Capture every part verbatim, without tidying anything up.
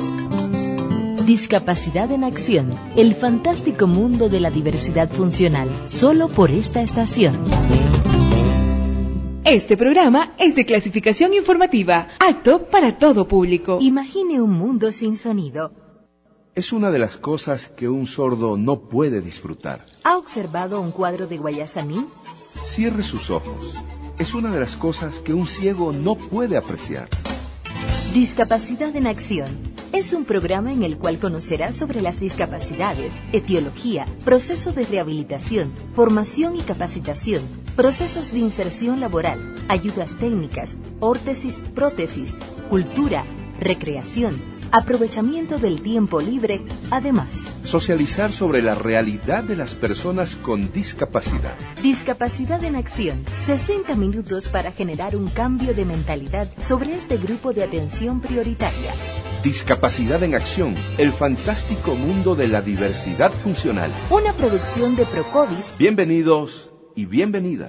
Discapacidad en Acción, el fantástico mundo de la diversidad funcional, solo por esta estación. Este programa es de clasificación informativa, apto para todo público. Imagine un mundo sin sonido. Es una de las cosas que un sordo no puede disfrutar. ¿Ha observado un cuadro de Guayasamín? Cierre sus ojos. Es una de las cosas que un ciego no puede apreciar. Discapacidad en Acción. Es un programa en el cual conocerás sobre las discapacidades, etiología, proceso de rehabilitación, formación y capacitación, procesos de inserción laboral, ayudas técnicas, órtesis, prótesis, cultura, recreación, aprovechamiento del tiempo libre, además. Socializar sobre la realidad de las personas con discapacidad. Discapacidad en Acción. sesenta minutos para generar un cambio de mentalidad sobre este grupo de atención prioritaria. Discapacidad en Acción, el fantástico mundo de la diversidad funcional. Una producción de Procovis. Bienvenidos y bienvenidas.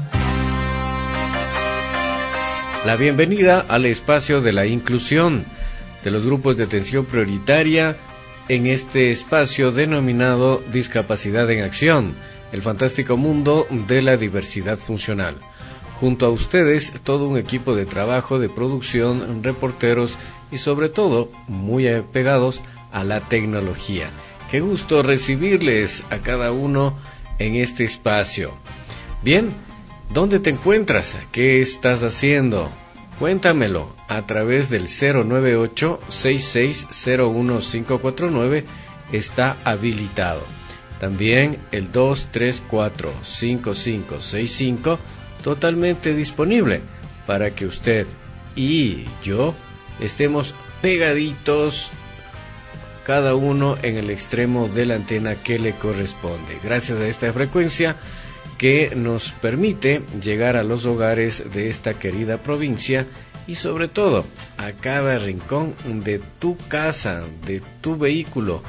La bienvenida al espacio de la inclusión de los grupos de atención prioritaria en este espacio denominado Discapacidad en Acción, el fantástico mundo de la diversidad funcional. Junto a ustedes, todo un equipo de trabajo, de producción, reporteros y sobre todo, muy apegados a la tecnología. Qué gusto recibirles a cada uno en este espacio. Bien, ¿dónde te encuentras? ¿Qué estás haciendo? Cuéntamelo a través del cero nueve ocho, seis seis cero uno cinco cuatro nueve, está habilitado. También el dos tres cuatro, cinco cinco seis cinco, totalmente disponible para que usted y yo estemos pegaditos, cada uno en el extremo de la antena que le corresponde. Gracias a esta frecuencia que nos permite llegar a los hogares de esta querida provincia y sobre todo a cada rincón de tu casa, de tu vehículo,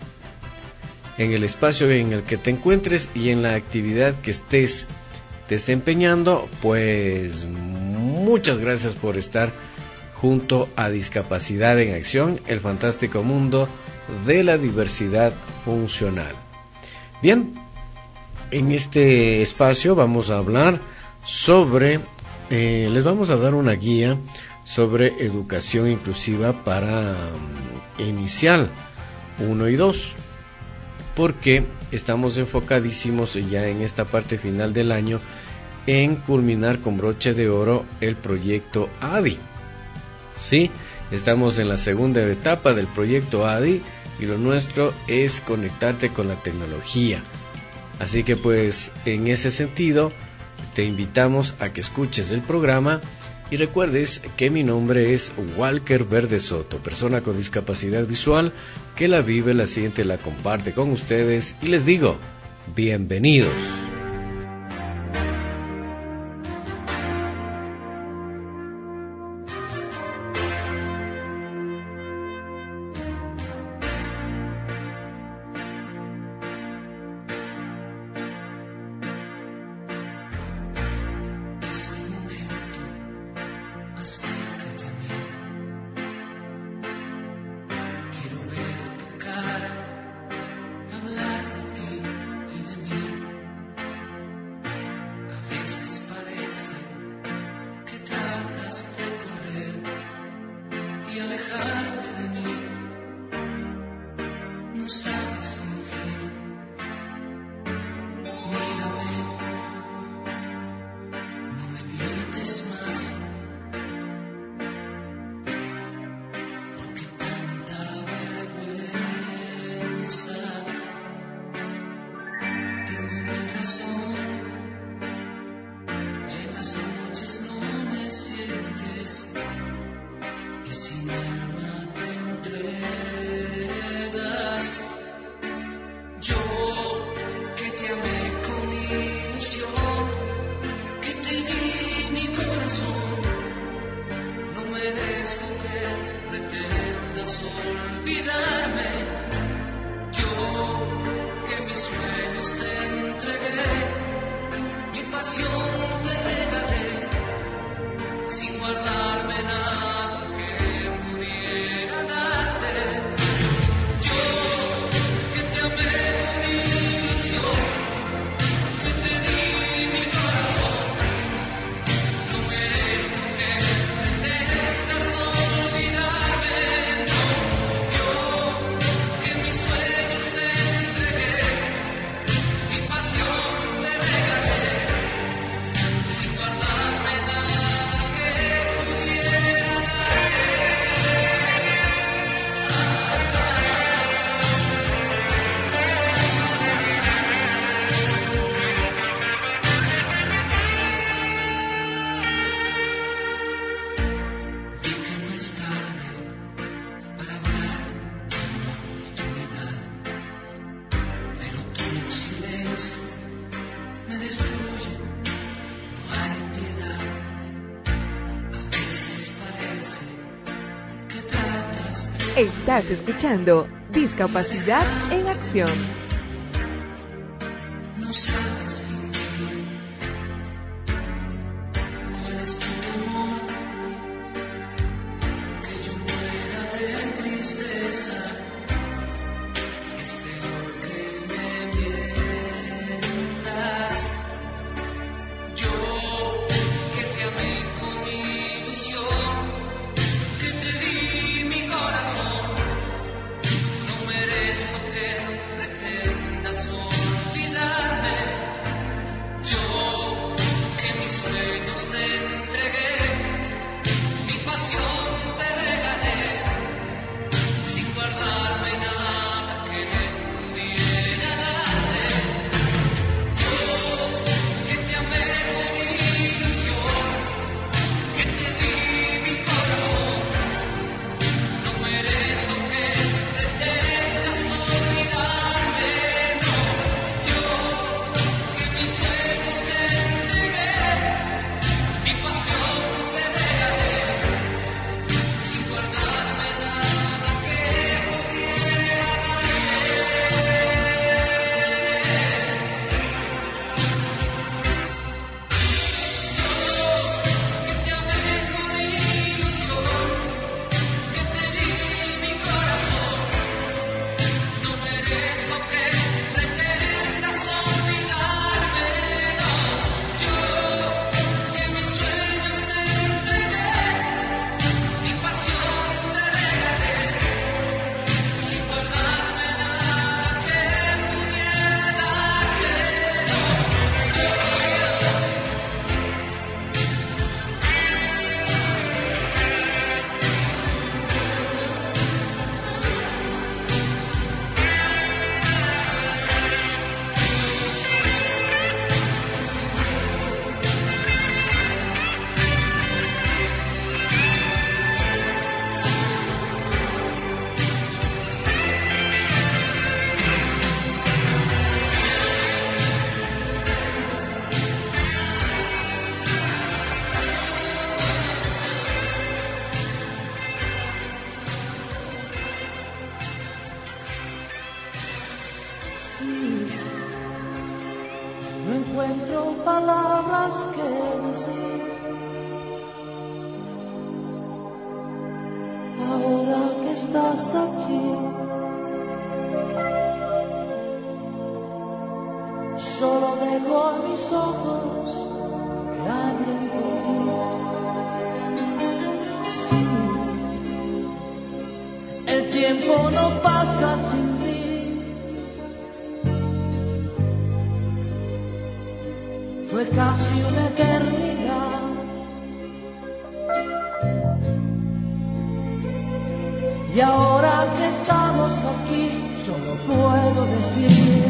en el espacio en el que te encuentres y en la actividad que estés desempeñando. Pues muchas gracias por estar junto a Discapacidad en Acción, el fantástico mundo de la diversidad funcional. Bien, en este espacio vamos a hablar sobre, eh, les vamos a dar una guía sobre educación inclusiva para um, inicial uno y dos, porque estamos enfocadísimos ya en esta parte final del año en culminar con broche de oro el proyecto A D I. Sí, estamos en la segunda etapa del proyecto A D I y lo nuestro es conectarte con la tecnología. Así que pues en ese sentido te invitamos a que escuches el programa y recuerdes que mi nombre es Walker Verde Soto, persona con discapacidad visual que la vive, la siente, la comparte con ustedes y les digo, bienvenidos. Sin guardarme nada que pudiera darte. Estás escuchando Discapacidad en Acción. No sabes cuál es tu temor, que yo muera de tristeza. Es peor que me mientas. Yo que te amé con ilusión, que te di mi corazón, no merezco que pretendas olvidarme. Yo que mis sueños te entregué, mi pasión te regalé, sin guardarme nada que pudiera darte. Yo que te amé con ilusión, que te di mi corazón, no merezco que pretendas olvidarme. No, yo que mis sueños te entregué, mi pasión te regalé, sin guardarme nada que pudiera darte. Que te amé con ilusión, que te di mi corazón, no merezco que pretendas olvidarme. No, yo que mis sueños te entregué, mi pasión te regalé, sin guardarme nada que pudiera darte. No, sí, no encuentro palabras que decir. Ahora que estás aquí, solo dejo a mis ojos que hablen por mí. Sí, el tiempo no pasa sin mí. Fue casi una eternidad. Y ahora que estamos aquí, solo puedo decir: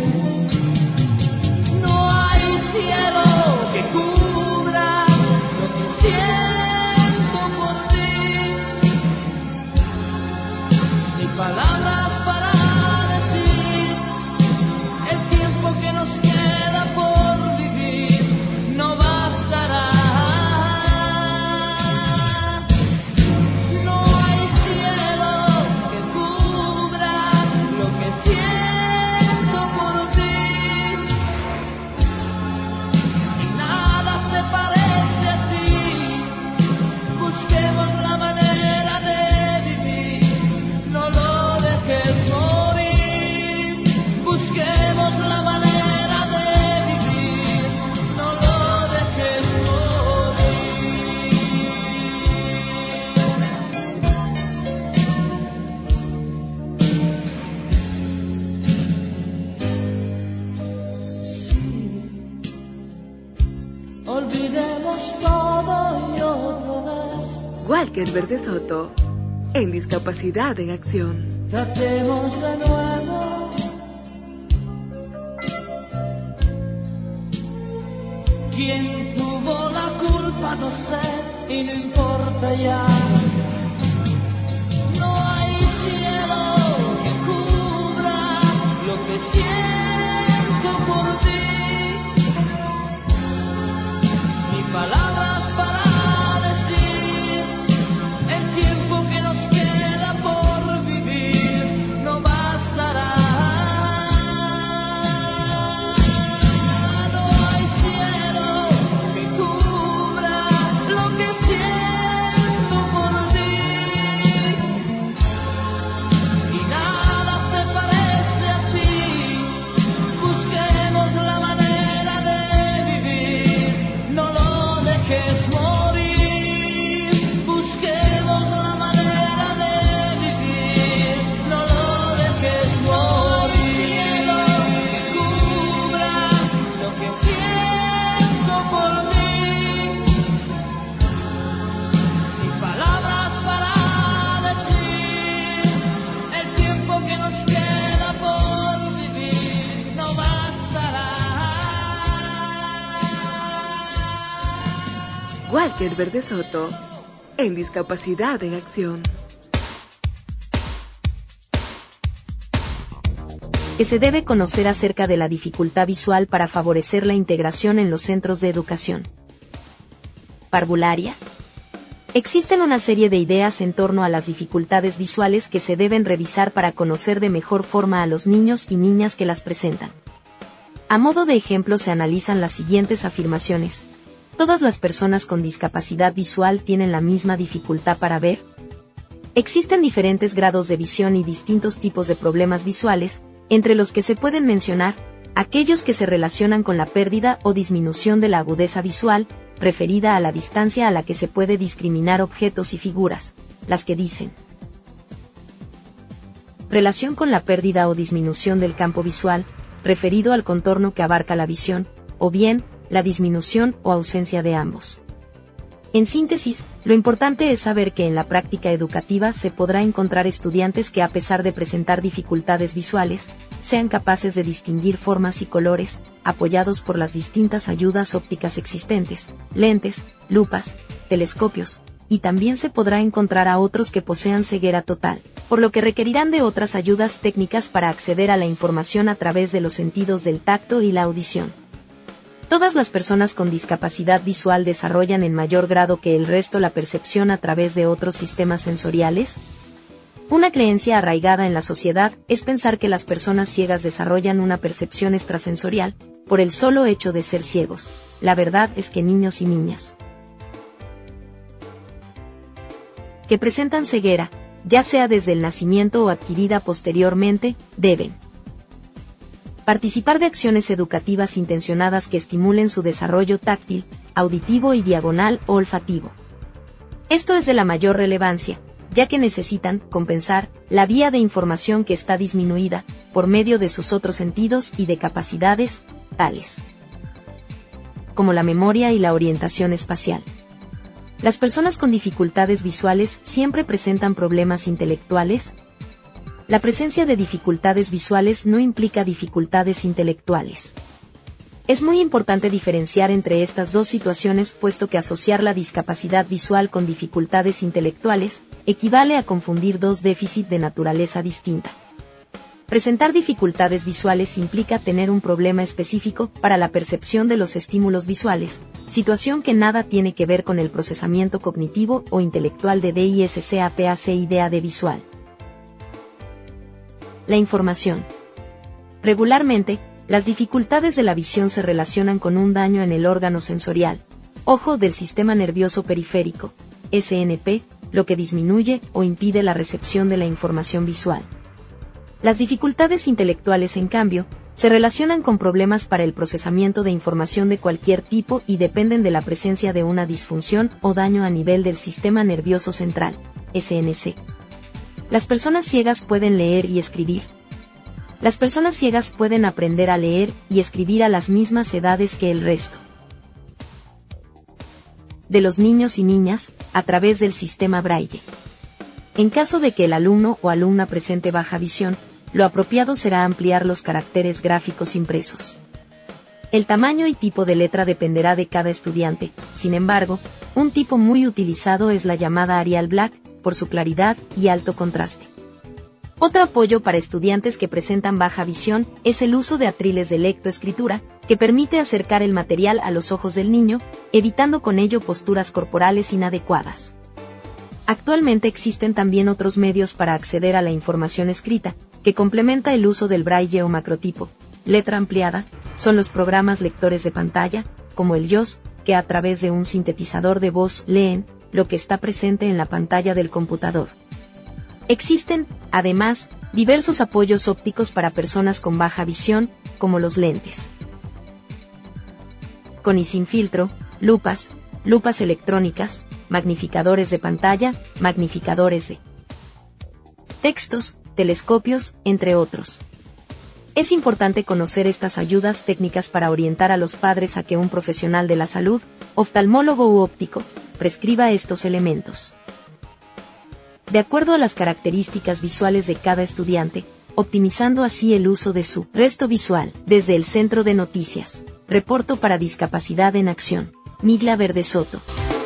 no hay cielo que cubra lo que siento por ti, ni palabras para decir el tiempo que nos queda por vivir no bastará. No hay cielo que cubra lo que siento por ti, y nada se parece a ti. Busquemos la manera de vivir, no lo dejes morir. Busquemos la manera de vivir, no lo dejes morir. Olvidemos todo y otra vez Walker Verde Soto, en Discapacidad en Acción. tratemos de nuevo. ¿Quién tuvo la culpa? No sé, y no importa ya. No hay cielo que cubra lo que siento por ti, ni palabras para decir el tiempo que nos queda por vivir. nos queda por vivir no bastará. Walter Verde Soto, en Discapacidad en Acción. Que se debe conocer acerca de la dificultad visual para favorecer la integración en los centros de educación. Parvularia. Existen una serie de ideas en torno a las dificultades visuales que se deben revisar para conocer de mejor forma a los niños y niñas que las presentan. A modo de ejemplo se analizan las siguientes afirmaciones. ¿Todas las personas con discapacidad visual tienen la misma dificultad para ver? Existen diferentes grados de visión y distintos tipos de problemas visuales, entre los que se pueden mencionar aquellos que se relacionan con la pérdida o disminución de la agudeza visual, referida a la distancia a la que se puede discriminar objetos y figuras, las que dicen relación con la pérdida o disminución del campo visual, referido al contorno que abarca la visión, o bien, la disminución o ausencia de ambos. En síntesis, lo importante es saber que en la práctica educativa se podrá encontrar estudiantes que a pesar de presentar dificultades visuales, sean capaces de distinguir formas y colores, apoyados por las distintas ayudas ópticas existentes, lentes, lupas, telescopios, y también se podrá encontrar a otros que posean ceguera total, por lo que requerirán de otras ayudas técnicas para acceder a la información a través de los sentidos del tacto y la audición. Todas las personas con discapacidad visual desarrollan en mayor grado que el resto la percepción a través de otros sistemas sensoriales. Una creencia arraigada en la sociedad es pensar que las personas ciegas desarrollan una percepción extrasensorial, por el solo hecho de ser ciegos. La verdad es que niños y niñas que presentan ceguera, ya sea desde el nacimiento o adquirida posteriormente, deben participar de acciones educativas intencionadas que estimulen su desarrollo táctil, auditivo y diagonal o olfativo. Esto es de la mayor relevancia, ya que necesitan compensar la vía de información que está disminuida por medio de sus otros sentidos y de capacidades, tales como la memoria y la orientación espacial. Las personas con dificultades visuales siempre presentan problemas intelectuales. La presencia de dificultades visuales no implica dificultades intelectuales. Es muy importante diferenciar entre estas dos situaciones, puesto que asociar la discapacidad visual con dificultades intelectuales equivale a confundir dos déficits de naturaleza distinta. Presentar dificultades visuales implica tener un problema específico para la percepción de los estímulos visuales, situación que nada tiene que ver con el procesamiento cognitivo o intelectual de DISCAPAC idea de visual. La información. Regularmente, las dificultades de la visión se relacionan con un daño en el órgano sensorial, ojo del sistema nervioso periférico, S N P, lo que disminuye o impide la recepción de la información visual. Las dificultades intelectuales, en cambio, se relacionan con problemas para el procesamiento de información de cualquier tipo y dependen de la presencia de una disfunción o daño a nivel del sistema nervioso central, S N C. Las personas ciegas pueden leer y escribir. Las personas ciegas pueden aprender a leer y escribir a las mismas edades que el resto de los niños y niñas, a través del sistema Braille. En caso de que el alumno o alumna presente baja visión, lo apropiado será ampliar los caracteres gráficos impresos. El tamaño y tipo de letra dependerá de cada estudiante. Sin embargo, un tipo muy utilizado es la llamada Arial Black, por su claridad y alto contraste. Otro apoyo para estudiantes que presentan baja visión es el uso de atriles de lectoescritura, que permite acercar el material a los ojos del niño, evitando con ello posturas corporales inadecuadas. Actualmente existen también otros medios para acceder a la información escrita, que complementa el uso del braille o macrotipo, letra ampliada, son los programas lectores de pantalla, como el Y O S, que a través de un sintetizador de voz leen lo que está presente en la pantalla del computador. Existen, además, diversos apoyos ópticos para personas con baja visión, como los lentes con y sin filtro, lupas, lupas electrónicas, magnificadores de pantalla, magnificadores de textos, telescopios, entre otros. Es importante conocer estas ayudas técnicas para orientar a los padres a que un profesional de la salud, oftalmólogo u óptico, prescriba estos elementos. De acuerdo a las características visuales de cada estudiante, optimizando así el uso de su resto visual. Desde el Centro de Noticias, reporto para Discapacidad en Acción. Migla Verde Soto.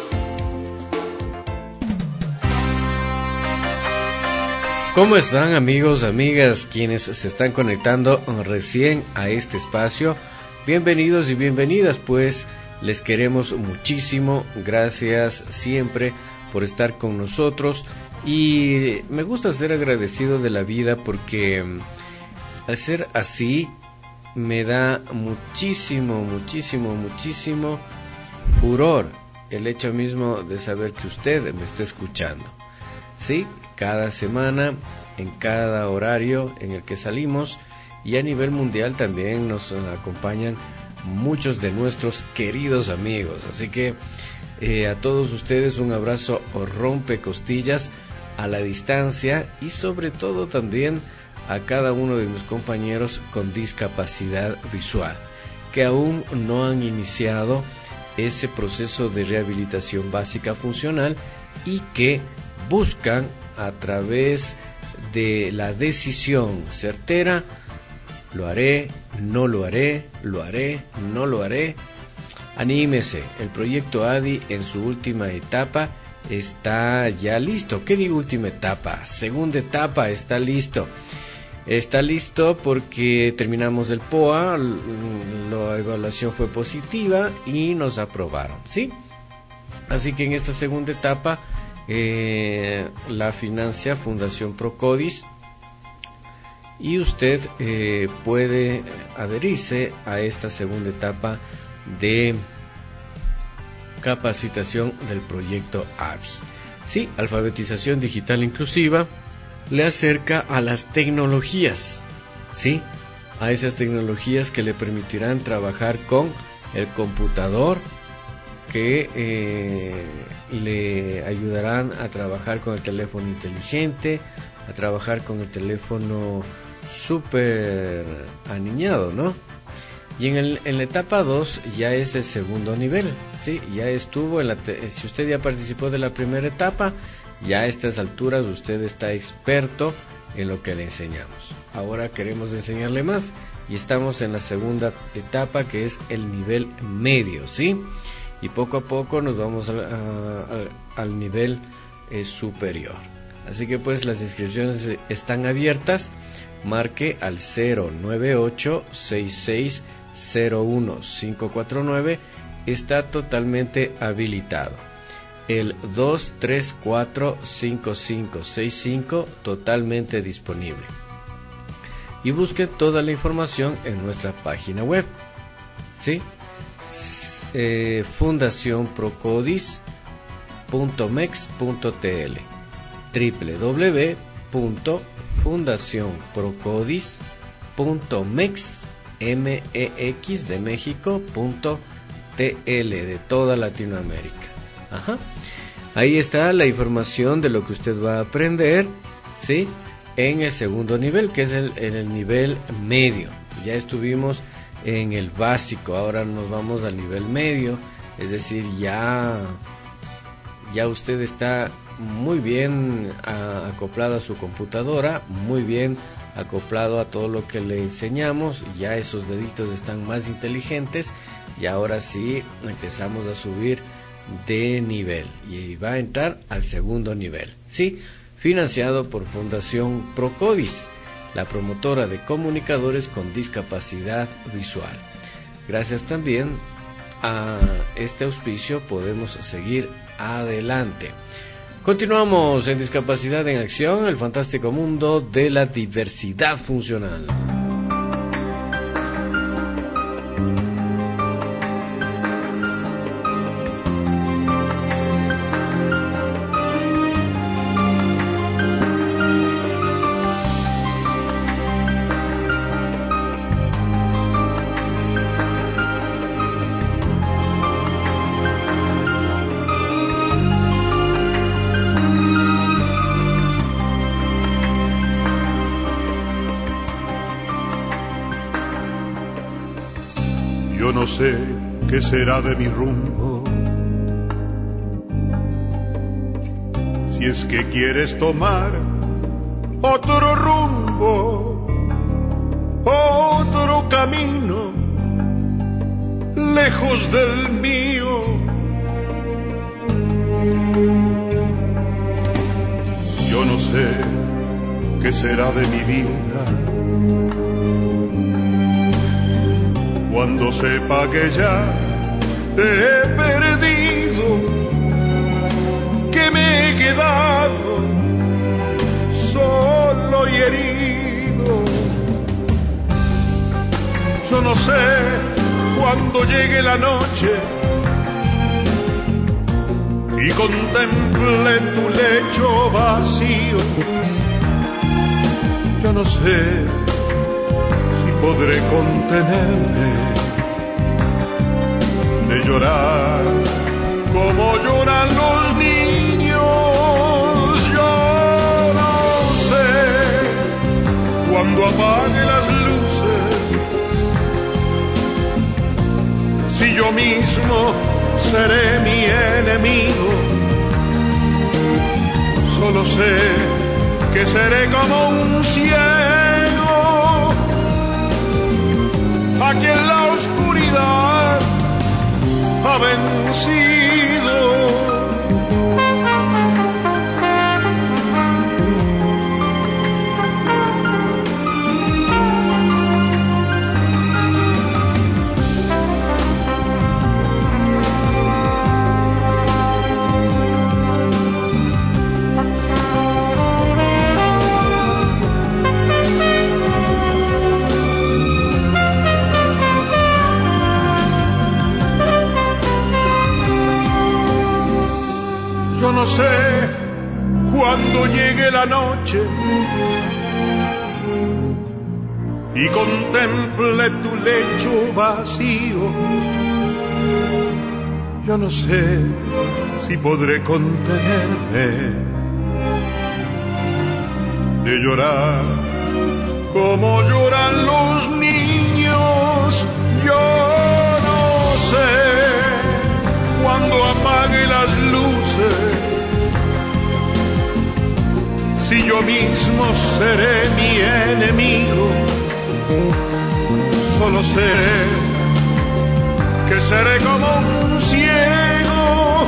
¿Cómo están, amigos, amigas, quienes se están conectando recién a este espacio? Bienvenidos y bienvenidas, pues les queremos muchísimo, gracias siempre por estar con nosotros y me gusta ser agradecido de la vida porque al ser así me da muchísimo, muchísimo, muchísimo furor el hecho mismo de saber que usted me está escuchando. Sí, cada semana, en cada horario en el que salimos y a nivel mundial también nos acompañan muchos de nuestros queridos amigos. Así que eh, a todos ustedes un abrazo rompecostillas a la distancia y sobre todo también a cada uno de mis compañeros con discapacidad visual que aún no han iniciado ese proceso de rehabilitación básica funcional y que buscan a través de la decisión certera, lo haré, no lo haré, lo haré, no lo haré. Anímese, el proyecto A D I en su última etapa está ya listo. ¿Qué digo última etapa? Segunda etapa, está listo. Está listo porque terminamos el P O A, la evaluación fue positiva y nos aprobaron, ¿sí? Así que en esta segunda etapa eh, la financia Fundación Procodis y usted eh, puede adherirse a esta segunda etapa de capacitación del proyecto A D I. Sí, alfabetización digital inclusiva le acerca a las tecnologías, sí, a esas tecnologías que le permitirán trabajar con el computador, que eh, le ayudarán a trabajar con el teléfono inteligente, a trabajar con el teléfono súper aniñado, ¿no? Y en, el, en la etapa dos ya es el segundo nivel, ¿sí? Ya estuvo, en la te- si usted ya participó de la primera etapa, ya a estas alturas usted está experto en lo que le enseñamos. Ahora queremos enseñarle más y estamos en la segunda etapa que es el nivel medio, ¿sí? Y poco a poco nos vamos a, a, a, al nivel eh, superior. Así que pues las inscripciones están abiertas. Marque al cero nueve ocho seis seis cero uno cinco cuatro nueve, está totalmente habilitado. El dos tres cuatro cinco cinco seis cinco totalmente disponible. Y busque toda la información en nuestra página web, ¿sí? Eh, fundación procodis punto mex punto t l, doble u doble u doble u punto fundación procodis punto mex de México punto t l, de toda Latinoamérica. Ajá. Ahí está la información de lo que usted va a aprender, ¿sí? En el segundo nivel, que es el, en el nivel medio. Ya estuvimos en el básico, ahora nos vamos al nivel medio, es decir, ya, ya usted está muy bien a, acoplado a su computadora, muy bien acoplado a todo lo que le enseñamos, ya esos deditos están más inteligentes y ahora sí empezamos a subir de nivel y va a entrar al segundo nivel, sí, financiado por Fundación Procodis, la promotora de comunicadores con discapacidad visual. Gracias también a este auspicio podemos seguir adelante. Continuamos en Discapacidad en Acción, el fantástico mundo de la diversidad funcional. Yo no sé qué será de mi rumbo, si es que quieres tomar otro rumbo. lejos del mío. Yo no sé qué será de mi vida cuando sepa que ya te he perdido, que me he quedado solo y herido. Yo no sé cuando llegue la noche y contemple tu lecho vacío. Yo no sé si podré contenerme de llorar como lloran los niños. Yo no sé cuando apague las luces si yo mismo seré mi enemigo. Solo sé que seré como un ciego a quien la oscuridad ha vencido. Yo no sé cuando llegue la noche y contemple tu lecho vacío. Yo no sé si podré contenerme de llorar como lloran los niños. Yo no sé cuando apague las luces si yo mismo seré mi enemigo. Solo sé que seré como un ciego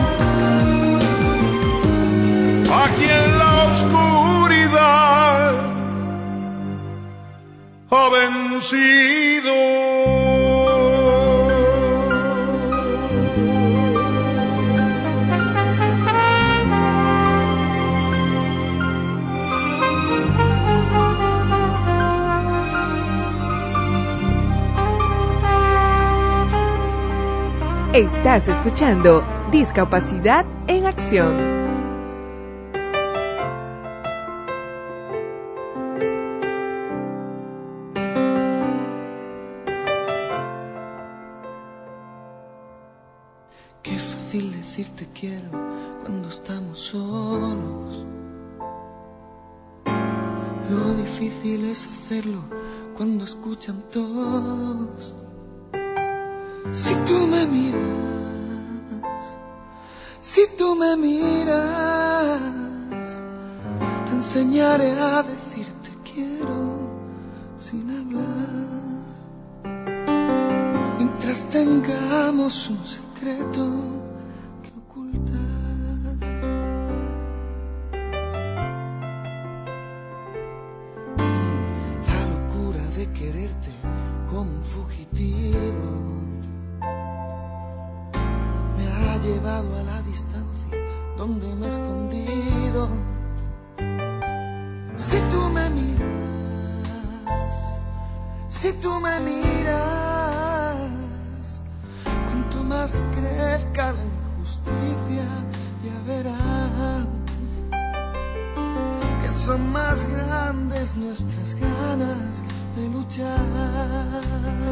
a quien la oscuridad ha vencido. Estás escuchando Discapacidad en Acción. Qué fácil decir te quiero cuando estamos solos. Lo difícil es hacerlo cuando escuchan todos. Si tú me miras, si tú me miras, te enseñaré a decirte quiero sin hablar. Mientras tengamos un secreto que ocultar. La locura de quererte como un fugitivo ha llevado a la distancia donde me he escondido. Si tú me miras, si tú me miras, cuanto más crezca la injusticia, ya verás que son más grandes nuestras ganas de luchar.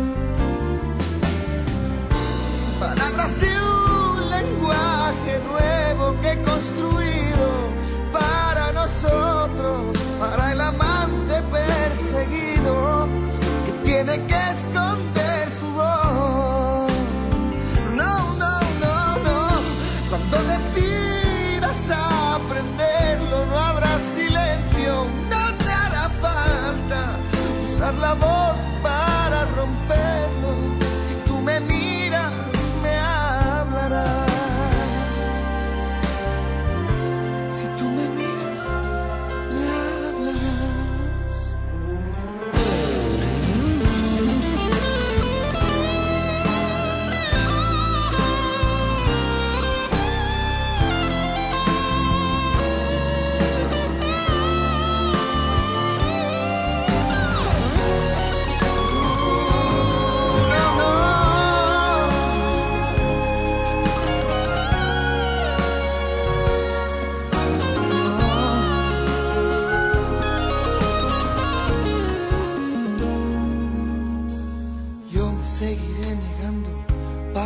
Palabras de un lenguaje nuevo que he construido para nosotros, para el amante perseguido que tiene que esconder su voz. No, no, no, no. Cuando decidas aprenderlo, no habrá silencio, no te hará falta usar la voz para romperlo. Si tú me miras,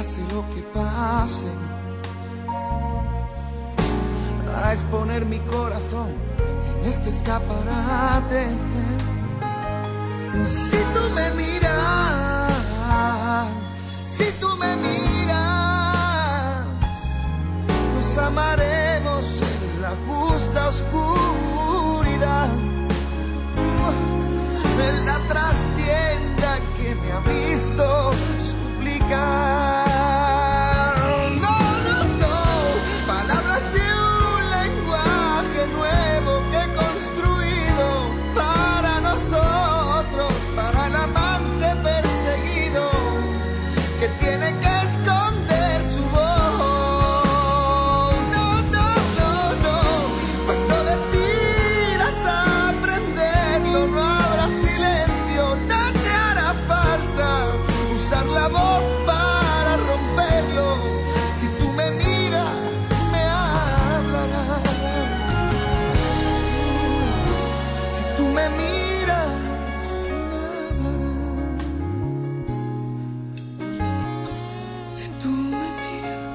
pase lo que pase, a exponer mi corazón en este escaparate. Si tú me miras, si tú me miras, nos amaremos en la justa oscuridad, en la trastienda que me ha visto suplicar. No, no, no, palabras de un lenguaje nuevo que he construido para nosotros, para el amante perseguido que tiene que esconder su voz. No, no, no, no, cuando decidas aprenderlo no habrá silencio, no te hará falta usar la voz para romperlo. Si tú me miras, me hablarás. Si tú me miras, me hablarás. Si tú me miras.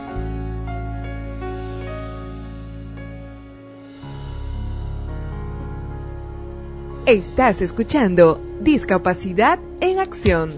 Estás escuchando Discapacidad en Acción.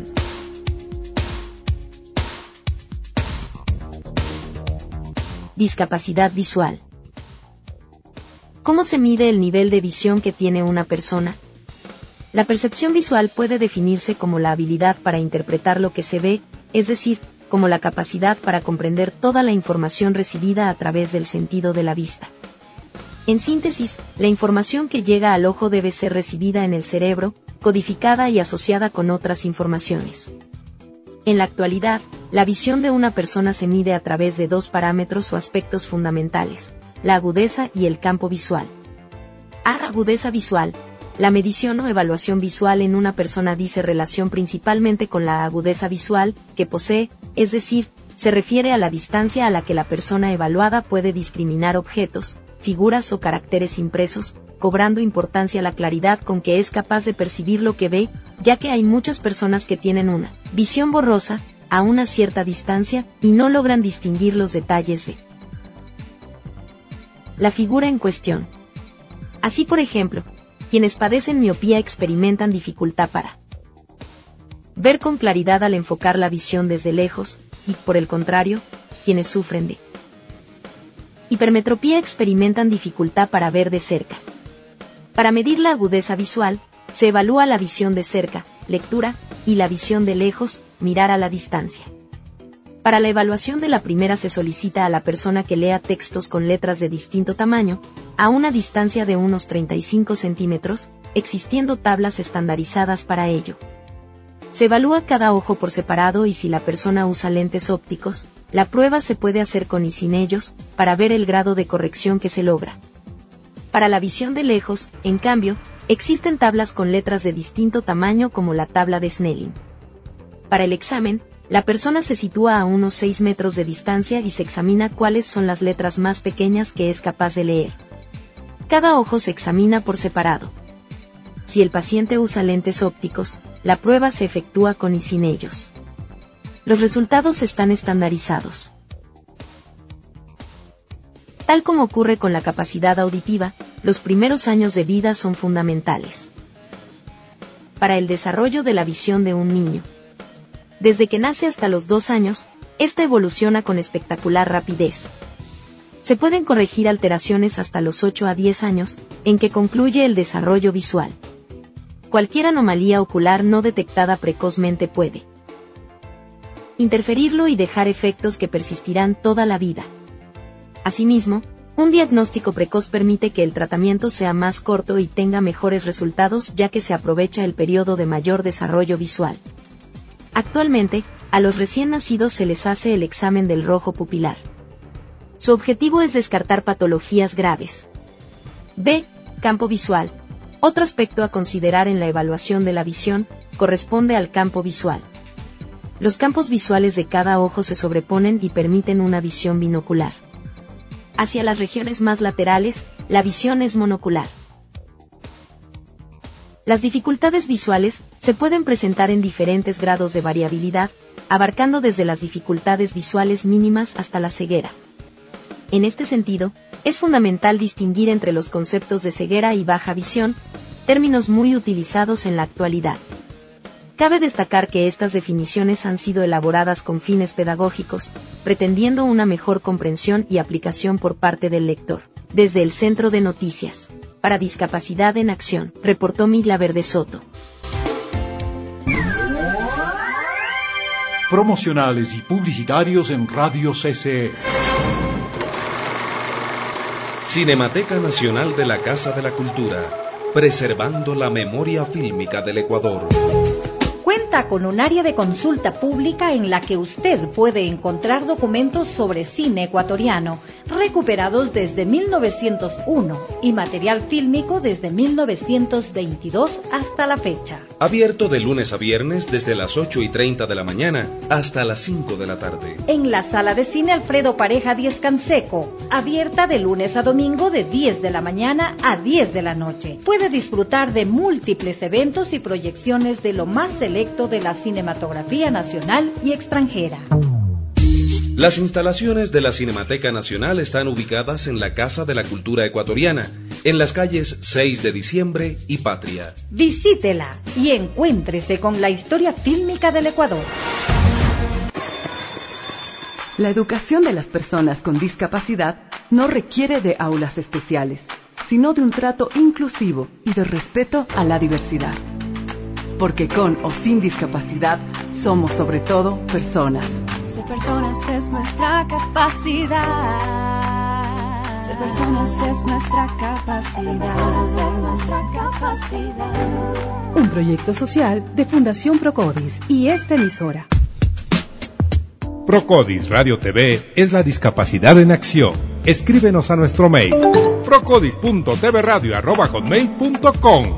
Discapacidad visual. ¿Cómo se mide el nivel de visión que tiene una persona? La percepción visual puede definirse como la habilidad para interpretar lo que se ve, es decir, como la capacidad para comprender toda la información recibida a través del sentido de la vista. En síntesis, la información que llega al ojo debe ser recibida en el cerebro, codificada y asociada con otras informaciones. En la actualidad, la visión de una persona se mide a través de dos parámetros o aspectos fundamentales, la agudeza y el campo visual. A. Agudeza visual. La medición o evaluación visual en una persona dice relación principalmente con la agudeza visual que posee, es decir, se refiere a la distancia a la que la persona evaluada puede discriminar objetos, figuras o caracteres impresos, cobrando importancia a la claridad con que es capaz de percibir lo que ve, ya que hay muchas personas que tienen una visión borrosa, a una cierta distancia, y no logran distinguir los detalles de la figura en cuestión. Así, por ejemplo, quienes padecen miopía experimentan dificultad para ver con claridad al enfocar la visión desde lejos, y, por el contrario, quienes sufren de hipermetropía experimentan dificultad para ver de cerca. Para medir la agudeza visual, se evalúa la visión de cerca, lectura, y la visión de lejos, mirar a la distancia. Para la evaluación de la primera se solicita a la persona que lea textos con letras de distinto tamaño, a una distancia de unos treinta y cinco centímetros, existiendo tablas estandarizadas para ello. Se evalúa cada ojo por separado y si la persona usa lentes ópticos, la prueba se puede hacer con y sin ellos, para ver el grado de corrección que se logra. Para la visión de lejos, en cambio, existen tablas con letras de distinto tamaño como la tabla de Snelling. Para el examen, la persona se sitúa a unos seis metros de distancia y se examina cuáles son las letras más pequeñas que es capaz de leer. Cada ojo se examina por separado. Si el paciente usa lentes ópticos, la prueba se efectúa con y sin ellos. Los resultados están estandarizados. Tal como ocurre con la capacidad auditiva, los primeros años de vida son fundamentales para el desarrollo de la visión de un niño. Desde que nace hasta los dos años, esta evoluciona con espectacular rapidez. Se pueden corregir alteraciones hasta los ocho a diez años, en que concluye el desarrollo visual. Cualquier anomalía ocular no detectada precozmente puede interferirlo y dejar efectos que persistirán toda la vida. Asimismo, un diagnóstico precoz permite que el tratamiento sea más corto y tenga mejores resultados ya que se aprovecha el periodo de mayor desarrollo visual. Actualmente, a los recién nacidos se les hace el examen del rojo pupilar. Su objetivo es descartar patologías graves. B. Campo visual. Otro aspecto a considerar en la evaluación de la visión corresponde al campo visual. Los campos visuales de cada ojo se sobreponen y permiten una visión binocular. Hacia las regiones más laterales, la visión es monocular. Las dificultades visuales se pueden presentar en diferentes grados de variabilidad, abarcando desde las dificultades visuales mínimas hasta la ceguera. En este sentido, es fundamental distinguir entre los conceptos de ceguera y baja visión, términos muy utilizados en la actualidad. Cabe destacar que estas definiciones han sido elaboradas con fines pedagógicos, pretendiendo una mejor comprensión y aplicación por parte del lector. Desde el Centro de Noticias para Discapacidad en Acción, reportó Migla Verde Soto. Promocionales y publicitarios en Radio C C E. Cinemateca Nacional de la Casa de la Cultura, preservando la memoria fílmica del Ecuador. Cuenta con un área de consulta pública en la que usted puede encontrar documentos sobre cine ecuatoriano, recuperados desde mil novecientos uno y material fílmico desde mil novecientos veintidós hasta la fecha. Abierto de lunes a viernes desde las ocho y treinta de la mañana hasta las cinco de la tarde. En la sala de cine Alfredo Pareja Díez Canseco, abierta de lunes a domingo de diez de la mañana a diez de la noche. Puede disfrutar de múltiples eventos y proyecciones de lo más selecto de la cinematografía nacional y extranjera. Las instalaciones de la Cinemateca Nacional están ubicadas en la Casa de la Cultura Ecuatoriana, en las calles seis de diciembre y Patria. Visítela y encuéntrese con la historia fílmica del Ecuador. La educación de las personas con discapacidad no requiere de aulas especiales, sino de un trato inclusivo y de respeto a la diversidad. Porque con o sin discapacidad somos sobre todo personas. Ser personas es nuestra capacidad. Ser personas es nuestra capacidad. Ser personas es nuestra capacidad. Un proyecto social de Fundación Procodis y esta emisora. Procodis Radio T V es la discapacidad en acción. Escríbenos a nuestro mail procodis punto t v radio arroba hotmail punto com.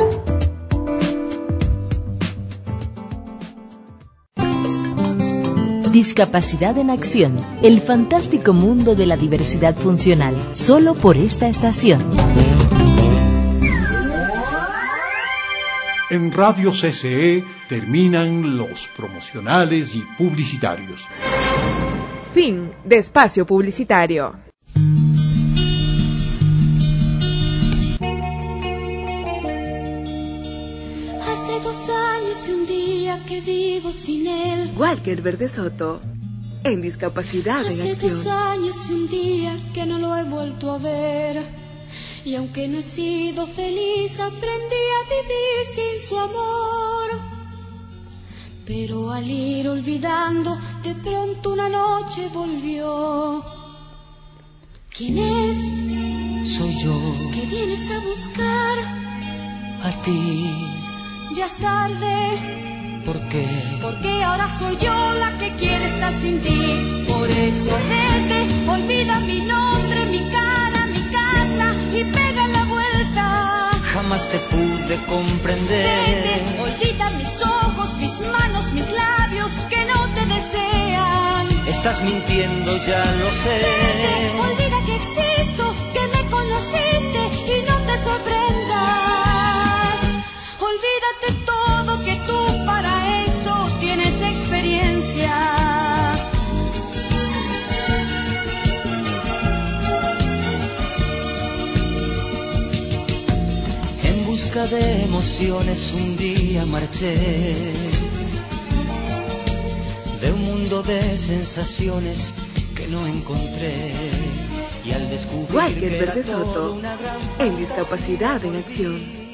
Discapacidad en Acción, el fantástico mundo de la diversidad funcional, solo por esta estación. En Radio C C E terminan los promocionales y publicitarios. Fin de espacio publicitario. Hace dos años y un día que vivo sin él. Walker Verde Soto, en Discapacidad en Acción. Hace dos años y un día que no lo he vuelto a ver. Y aunque no he sido feliz, aprendí a vivir sin su amor. Pero al ir olvidando, de pronto una noche volvió. ¿Quién es? Soy yo. ¿Qué vienes a buscar? A ti. Ya es tarde. ¿Por qué? Porque ahora soy yo la que quiere estar sin ti. Por eso vete, olvida mi nombre, mi cara, mi casa y pega la vuelta. Jamás te pude comprender. Vete, olvida mis ojos, mis manos, mis labios que no te desean. Estás mintiendo, ya lo sé. Vete, olvida que existo, que me conociste y no te sorprendas. Olvídate todo, que tú para eso tienes experiencia. En busca de emociones un día marché, de un mundo de sensaciones que no encontré. Y al descubrir Walker que Verde era todo Soto, una gran en Discapacidad en Acción.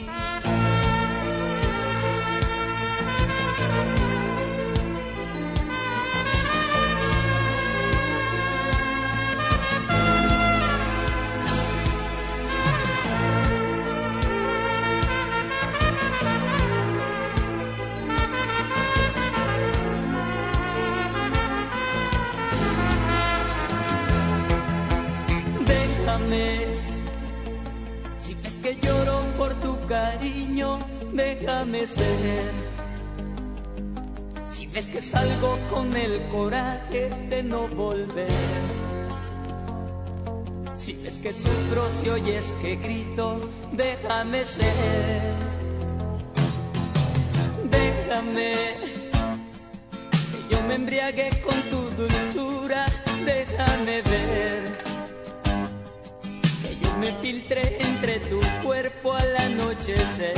Si ves que lloro por tu cariño, déjame ser. Si ves que salgo con el coraje de no volver. Si ves que sufro, si oyes que grito, déjame ser. Déjame que yo me embriagué con tu dulzura, déjame ver. Que yo me filtré entre tu cuerpo al anochecer.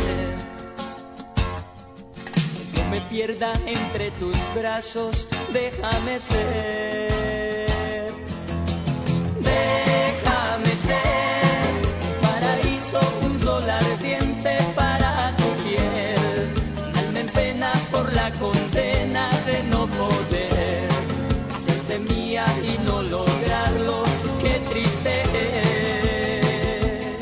Que yo me pierda entre tus brazos, déjame ser. Déjame ser un paraíso, un sol ardiente para tu piel. Alma en pena por la condena de no poder hacerte mía y no lograrlo, qué triste es.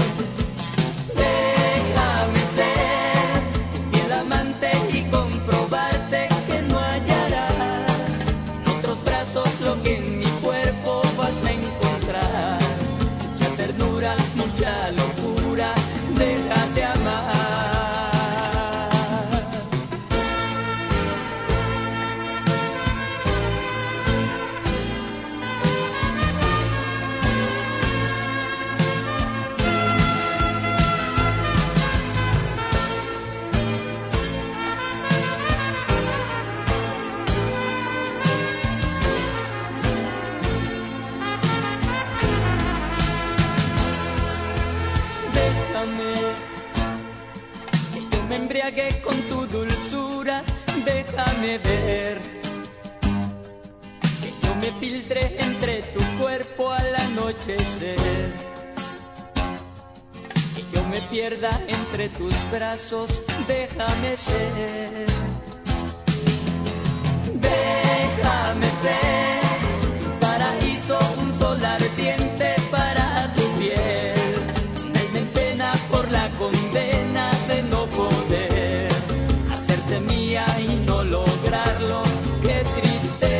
Déjame ser tu fiel amante y comprobarte que no hallarás en otros brazos lo que en mi cuerpo vas a encontrar. Mucha ternura, mucha locura, déjate amar. Embriagué con tu dulzura, déjame ver. Que yo me filtré entre tu cuerpo al anochecer. Que yo me pierda entre tus brazos, déjame ser. Déjame ser un paraíso, un sol ardiente para tu piel. Un alma en pena por la condena de no poder hacerte mía y no lograrlo, qué triste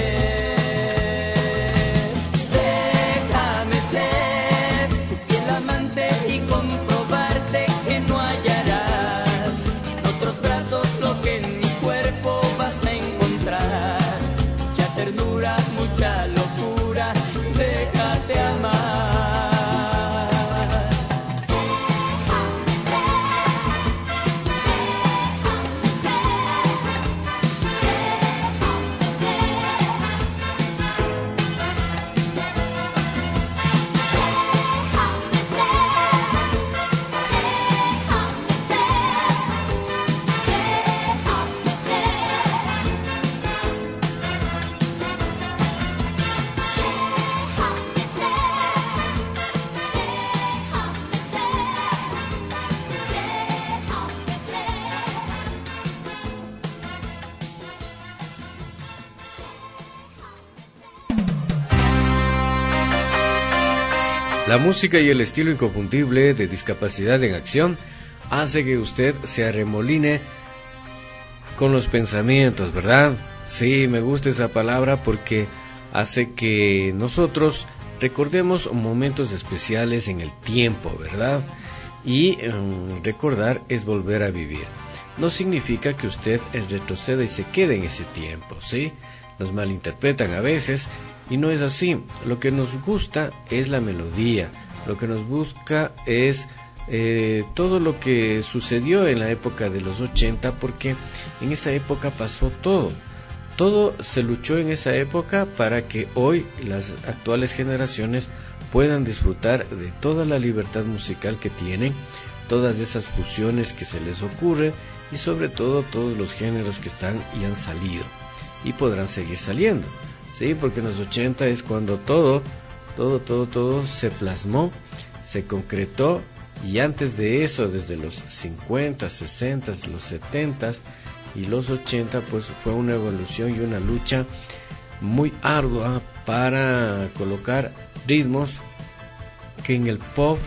es. Déjame ser tu fiel amante y comprobarte que no hallarás en otros brazos lo que en mi cuerpo vas a encontrar. Mucha ternura, mucha locura, déjate amar. La música y el estilo inconfundible de Discapacidad en Acción hace que usted se arremoline con los pensamientos, ¿verdad? Sí, me gusta esa palabra porque hace que nosotros recordemos momentos especiales en el tiempo, ¿verdad? Y um, recordar es volver a vivir. No significa que usted retroceda y se quede en ese tiempo, ¿sí? Nos malinterpretan a veces y no es así. Lo que nos gusta es la melodía, lo que nos busca es eh, todo lo que sucedió en la época de los ochenta, porque en esa época pasó todo. Todo se luchó en esa época para que hoy las actuales generaciones puedan disfrutar de toda la libertad musical que tienen, todas esas fusiones que se les ocurre y sobre todo todos los géneros que están y han salido y podrán seguir saliendo, sí, porque en los ochenta es cuando todo, todo, todo, todo se plasmó, se concretó, y antes de eso, desde los cincuenta, sesenta, los setenta y los ochenta, pues fue una evolución y una lucha muy ardua para colocar ritmos que en el pop,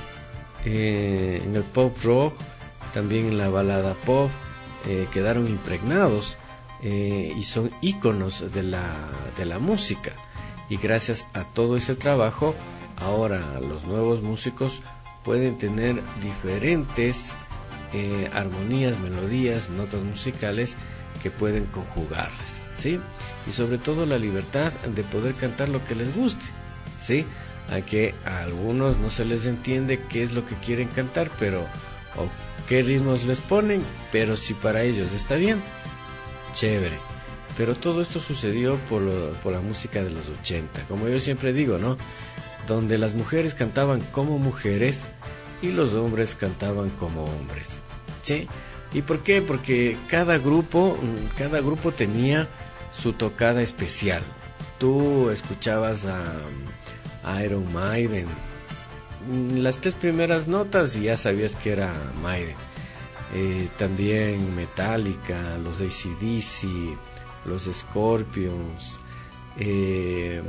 eh, en el pop rock, también en la balada pop, eh, quedaron impregnados. Eh, y son íconos de la, de la música, y gracias a todo ese trabajo ahora los nuevos músicos pueden tener diferentes eh, armonías, melodías, notas musicales que pueden conjugarlas, ¿sí? Y sobre todo la libertad de poder cantar lo que les guste, ¿sí? A que a algunos no se les entiende qué es lo que quieren cantar, pero o qué ritmos les ponen, pero si para ellos está bien, chévere. pero todo esto sucedió por, por la música de los ochenta, como yo siempre digo, ¿no? Donde las mujeres cantaban como mujeres y los hombres cantaban como hombres, ¿sí? ¿Y por qué? Porque cada grupo, cada grupo tenía su tocada especial. Tú escuchabas a, a Iron Maiden, las tres primeras notas y ya sabías que era Maiden. Eh, también Metallica, los A C D C, los Scorpions, eh,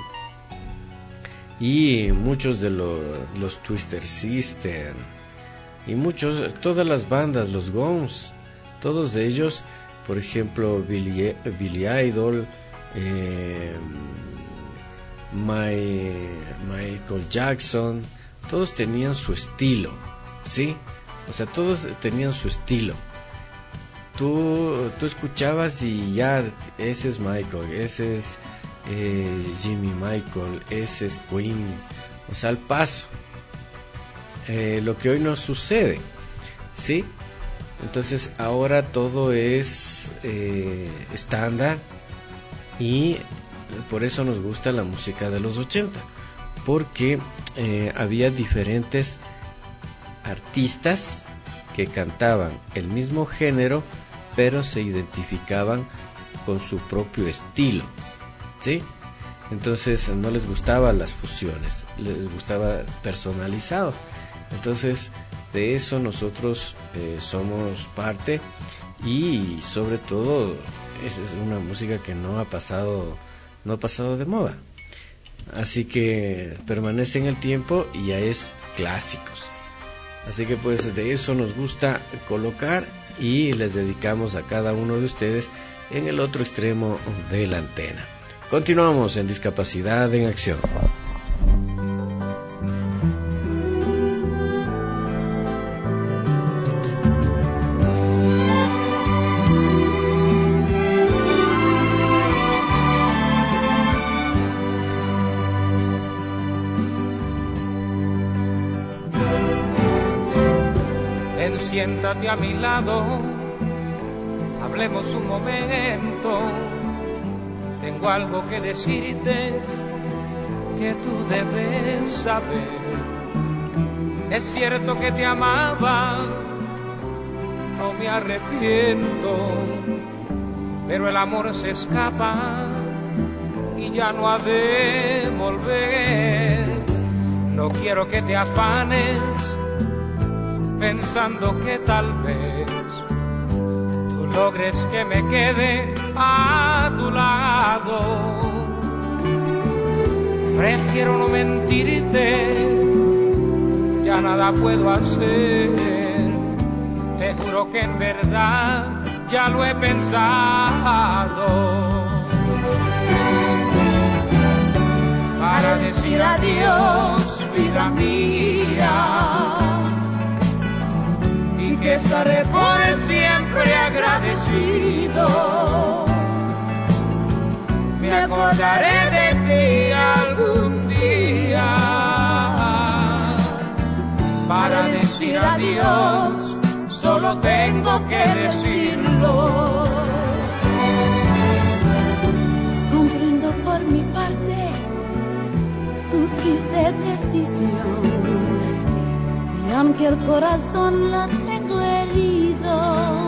y muchos de los, los Twister Sister, y muchos, todas las bandas, los Guns, todos ellos, por ejemplo Billy, Billy Idol, eh, My, Michael Jackson, todos tenían su estilo, ¿sí? O sea, todos tenían su estilo. Tú, tú escuchabas y ya, ese es Michael, ese es eh, Jimmy Michael, ese es Queen, o sea, al paso. Eh, lo que hoy no sucede, ¿sí? Entonces ahora todo es eh, estándar, y por eso nos gusta la música de los ochenta, porque eh, había diferentes artistas que cantaban el mismo género, pero se identificaban con su propio estilo, ¿sí? Entonces no les gustaban las fusiones, les gustaba personalizado. Entonces de eso nosotros eh, somos parte, y sobre todo es una música que no ha pasado no ha pasado de moda, así que permanece en el tiempo y ya es clásicos. Así que pues de eso nos gusta colocar, y les dedicamos a cada uno de ustedes en el otro extremo de la antena. Continuamos en Discapacidad en Acción. Siéntate a mi lado, hablemos un momento. Tengo algo que decirte que tú debes saber. Es cierto que te amaba, no me arrepiento, pero el amor se escapa y ya no ha de volver. No quiero que te afanes pensando que tal vez tú logres que me quede a tu lado. Prefiero no mentirte, ya nada puedo hacer. Te juro que en verdad ya lo he pensado. Para decir adiós, vida mía, que estaré por siempre agradecido. Me acordaré de ti algún día. Para decir adiós, solo tengo que decirlo. Comprendo por mi parte tu triste decisión, y aunque el corazón lo tengo herido,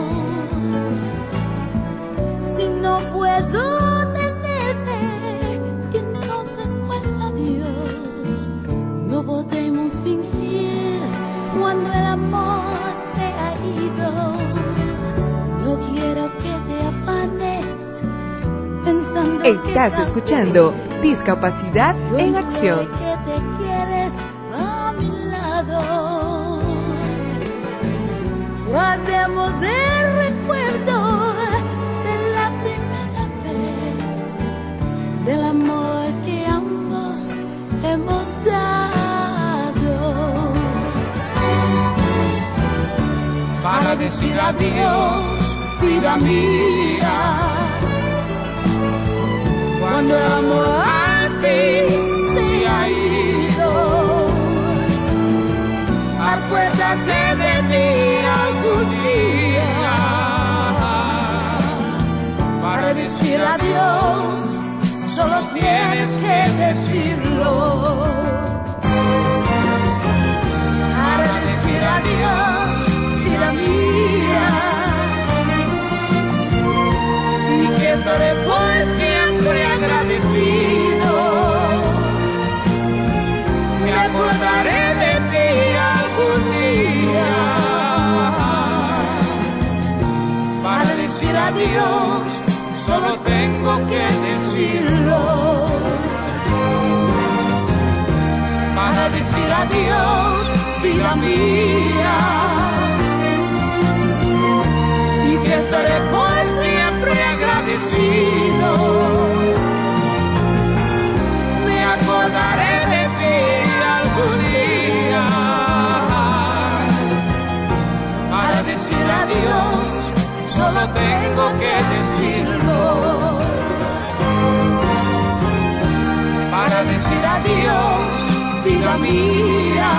si no puedo tenerte, entonces pues adiós. No podemos fingir cuando el amor se ha ido. No quiero que te afanes pensando Estás que escuchando Discapacidad en Acción. Que te quieres a mi lado. Guardemos el recuerdo de la primera vez, del amor que ambos hemos dado. Para decir adiós, vida mía, cuando el amor al fin se ha ido, acuérdate de mí algún día. Para decir decirlo, para decir adiós, vida mía, y que estaré por siempre agradecido. Me acordaré de ti algún día, para decir adiós, solo tengo que decirlo. Para decir adiós, vida mía, y que estaré por siempre agradecido. Me acordaré de ti algún día, para decir adiós, solo tengo que decirlo. Para decir adiós, vida mía,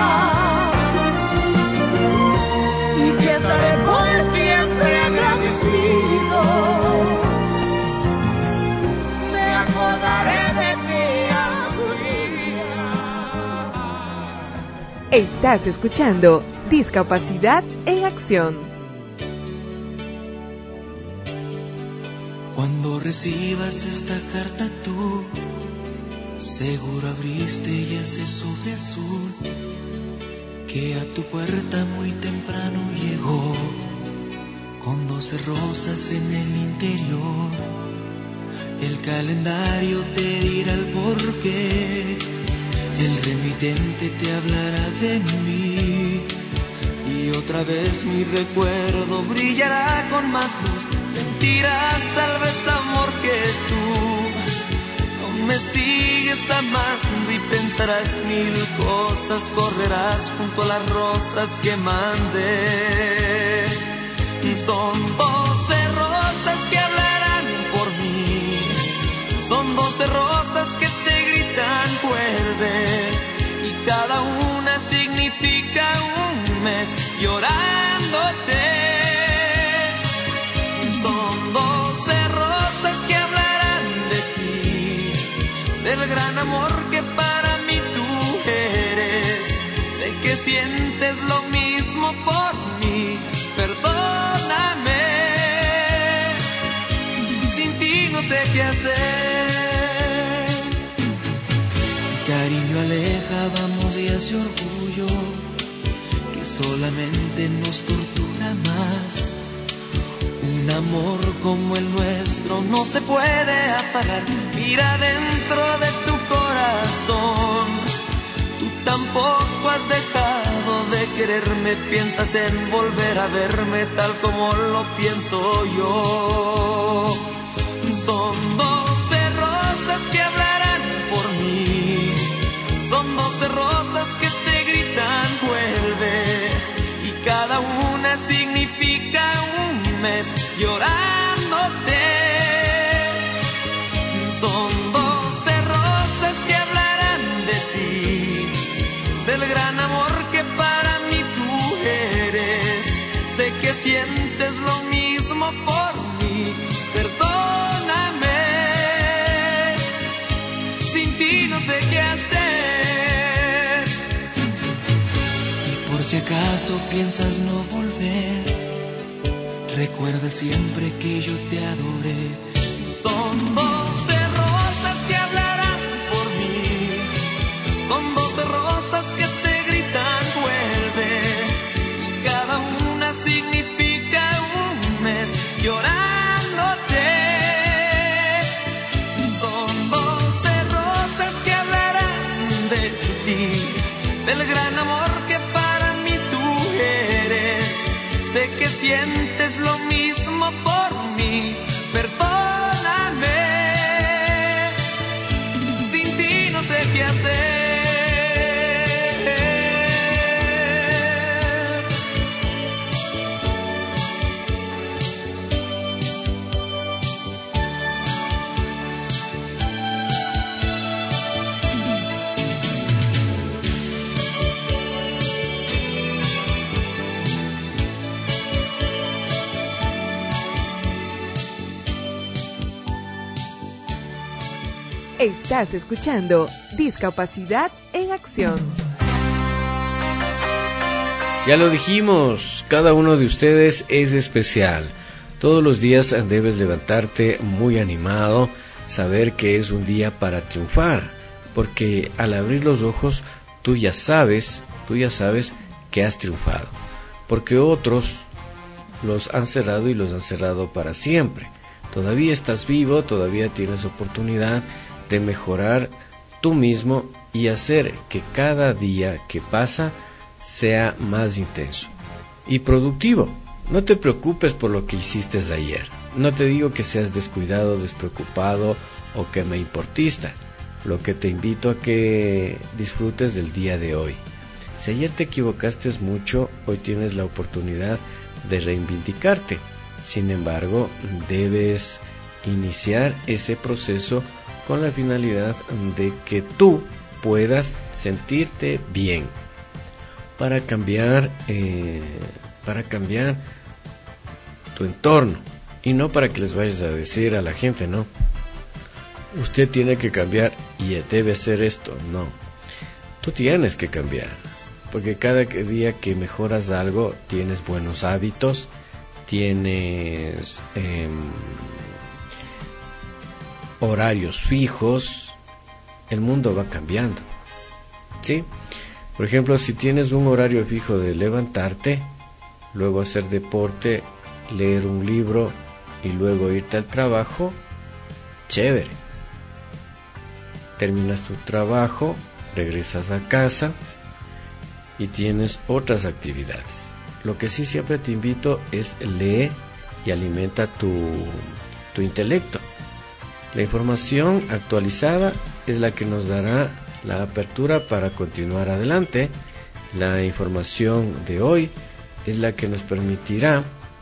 y que estaré por siempre agradecido. Me acordaré de ti algún día. Estás escuchando Discapacidad en Acción. Cuando recibas esta carta tú, seguro abriste y ese sobre azul que a tu puerta muy temprano llegó, con doce rosas en el interior. El calendario te dirá el porqué, el remitente te hablará de mí, y otra vez mi recuerdo brillará con más luz. Sentirás tal vez amor que tú me sigues amando y pensarás mil cosas, correrás junto a las rosas que mandé. Son doce rosas que hablarán por mí, son doce rosas que te gritan vuelve, y cada una significa un mes llorándote. Son doce rosas que hablarán de ti, del gran amor que para mí tú eres. Sé que sientes lo mismo por mí, perdóname. Sin ti no sé qué hacer. Cariño aleja, vamos y ese orgullo que solamente nos tortura más. Un amor como el nuestro no se puede apagar. Mira dentro de tu corazón, tú tampoco has dejado de quererme. Piensas en volver a verme tal como lo pienso yo. Son doce rosas que hablarán por mí, son doce rosas que te gritan vuelve, y cada una significa un mes llorándote. Son doce rosas que hablarán de ti, del gran amor que para mí tú eres. Sé que sientes lo mismo por mí, perdóname. Sin ti no sé qué hacer. Y por si acaso piensas no volver, recuerda siempre que yo te adoré. Son doce rosas que hablarán por mí, son doce rosas que te gritan vuelve, y cada una significa un mes llorándote. Son doce rosas que hablarán de ti, del gran amor que para mí tú eres. Sé que sientes lo mismo por mí, perdóname. Sin ti no sé qué hacer. Estás escuchando Discapacidad en Acción. Ya lo dijimos, cada uno de ustedes es especial. Todos los días debes levantarte muy animado, saber que es un día para triunfar, porque al abrir los ojos tú ya sabes, tú ya sabes que has triunfado, porque otros los han cerrado y los han cerrado para siempre. Todavía estás vivo, todavía tienes oportunidad de mejorar tú mismo y hacer que cada día que pasa sea más intenso y productivo. No te preocupes por lo que hiciste ayer. No te digo que seas descuidado, despreocupado o que me importista. Lo que te invito a que disfrutes del día de hoy. Si ayer te equivocaste mucho, hoy tienes la oportunidad de reivindicarte. Sin embargo, debes iniciar ese proceso con la finalidad de que tú puedas sentirte bien para cambiar eh, para cambiar tu entorno, y no para que les vayas a decir a la gente, no, usted tiene que cambiar y debe hacer esto. No, tú tienes que cambiar, porque cada día que mejoras algo tienes buenos hábitos, tienes eh, horarios fijos, el mundo va cambiando, ¿sí? Por ejemplo, si tienes un horario fijo de levantarte, luego hacer deporte, leer un libro y luego irte al trabajo, chévere. Terminas tu trabajo, regresas a casa y tienes otras actividades. Lo que sí siempre te invito es leer y alimenta tu, tu intelecto. La información actualizada es la que nos dará la apertura para continuar adelante. La información de hoy es la que nos permitirá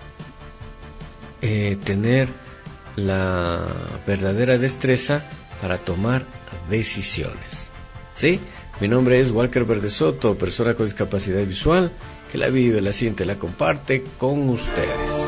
eh, tener la verdadera destreza para tomar decisiones. ¿Sí? Mi nombre es Walker Verde Soto, persona con discapacidad visual que la vive, la siente, la comparte con ustedes.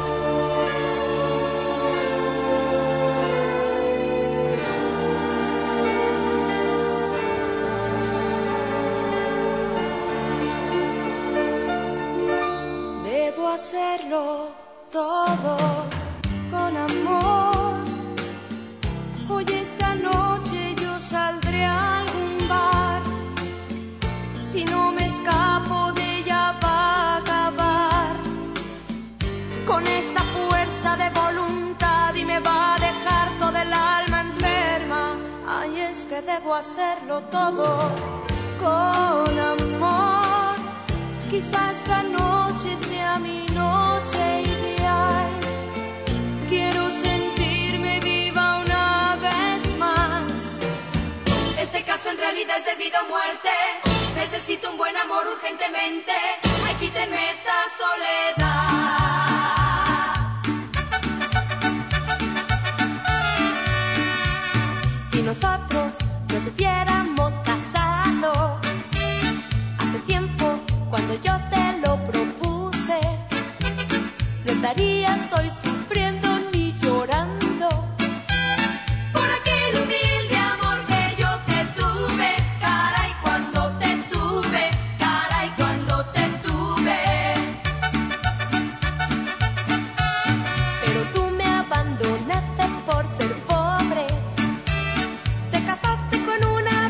Debo hacerlo todo con amor. Hoy esta noche yo saldré a algún bar. Si no me escapo de ella va a acabar con esta fuerza de voluntad y me va a dejar toda el alma enferma. Ay, es que debo hacerlo todo con amor. Quizás esta noche sea mi noche ideal. Quiero sentirme viva una vez más. Este caso en realidad es de vida o muerte. Necesito un buen amor urgentemente. Ay, quítenme esta soledad. Si nosotros nos hubiéramos casado hace tiempo, cuando yo te lo propuse, no estarías hoy sufriendo ni llorando por aquel humilde amor que yo te tuve. Caray, cuando te tuve, caray, cuando te tuve. Pero tú me abandonaste por ser pobre. Te casaste con una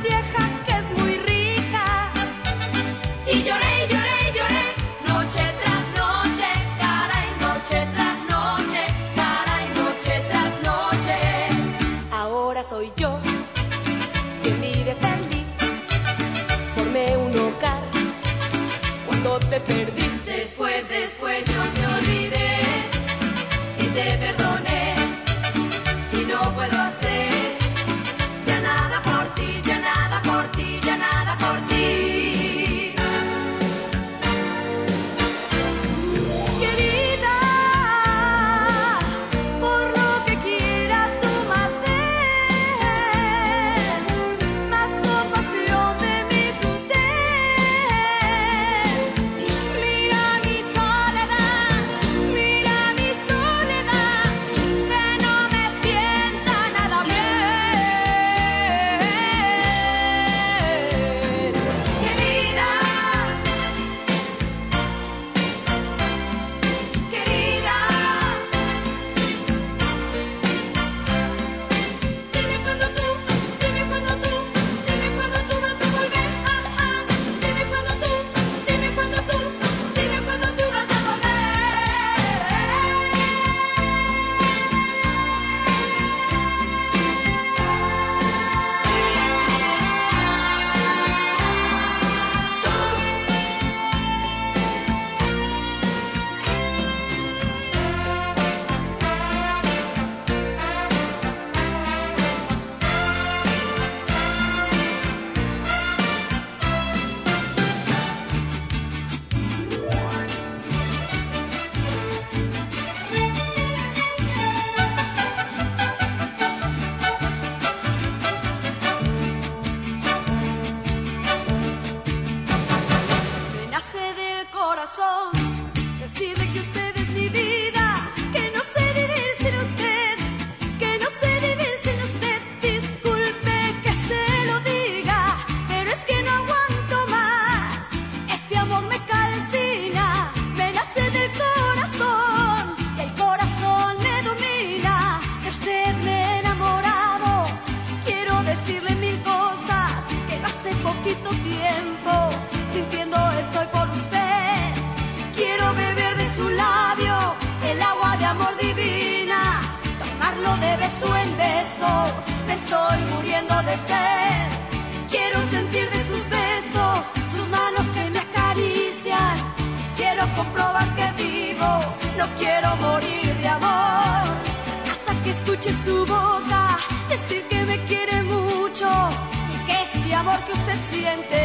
beso en beso, me estoy muriendo de sed. Quiero sentir de sus besos, sus manos que me acarician. Quiero comprobar que vivo, no quiero morir de amor. Hasta que escuche su boca decir que me quiere mucho y que este amor que usted siente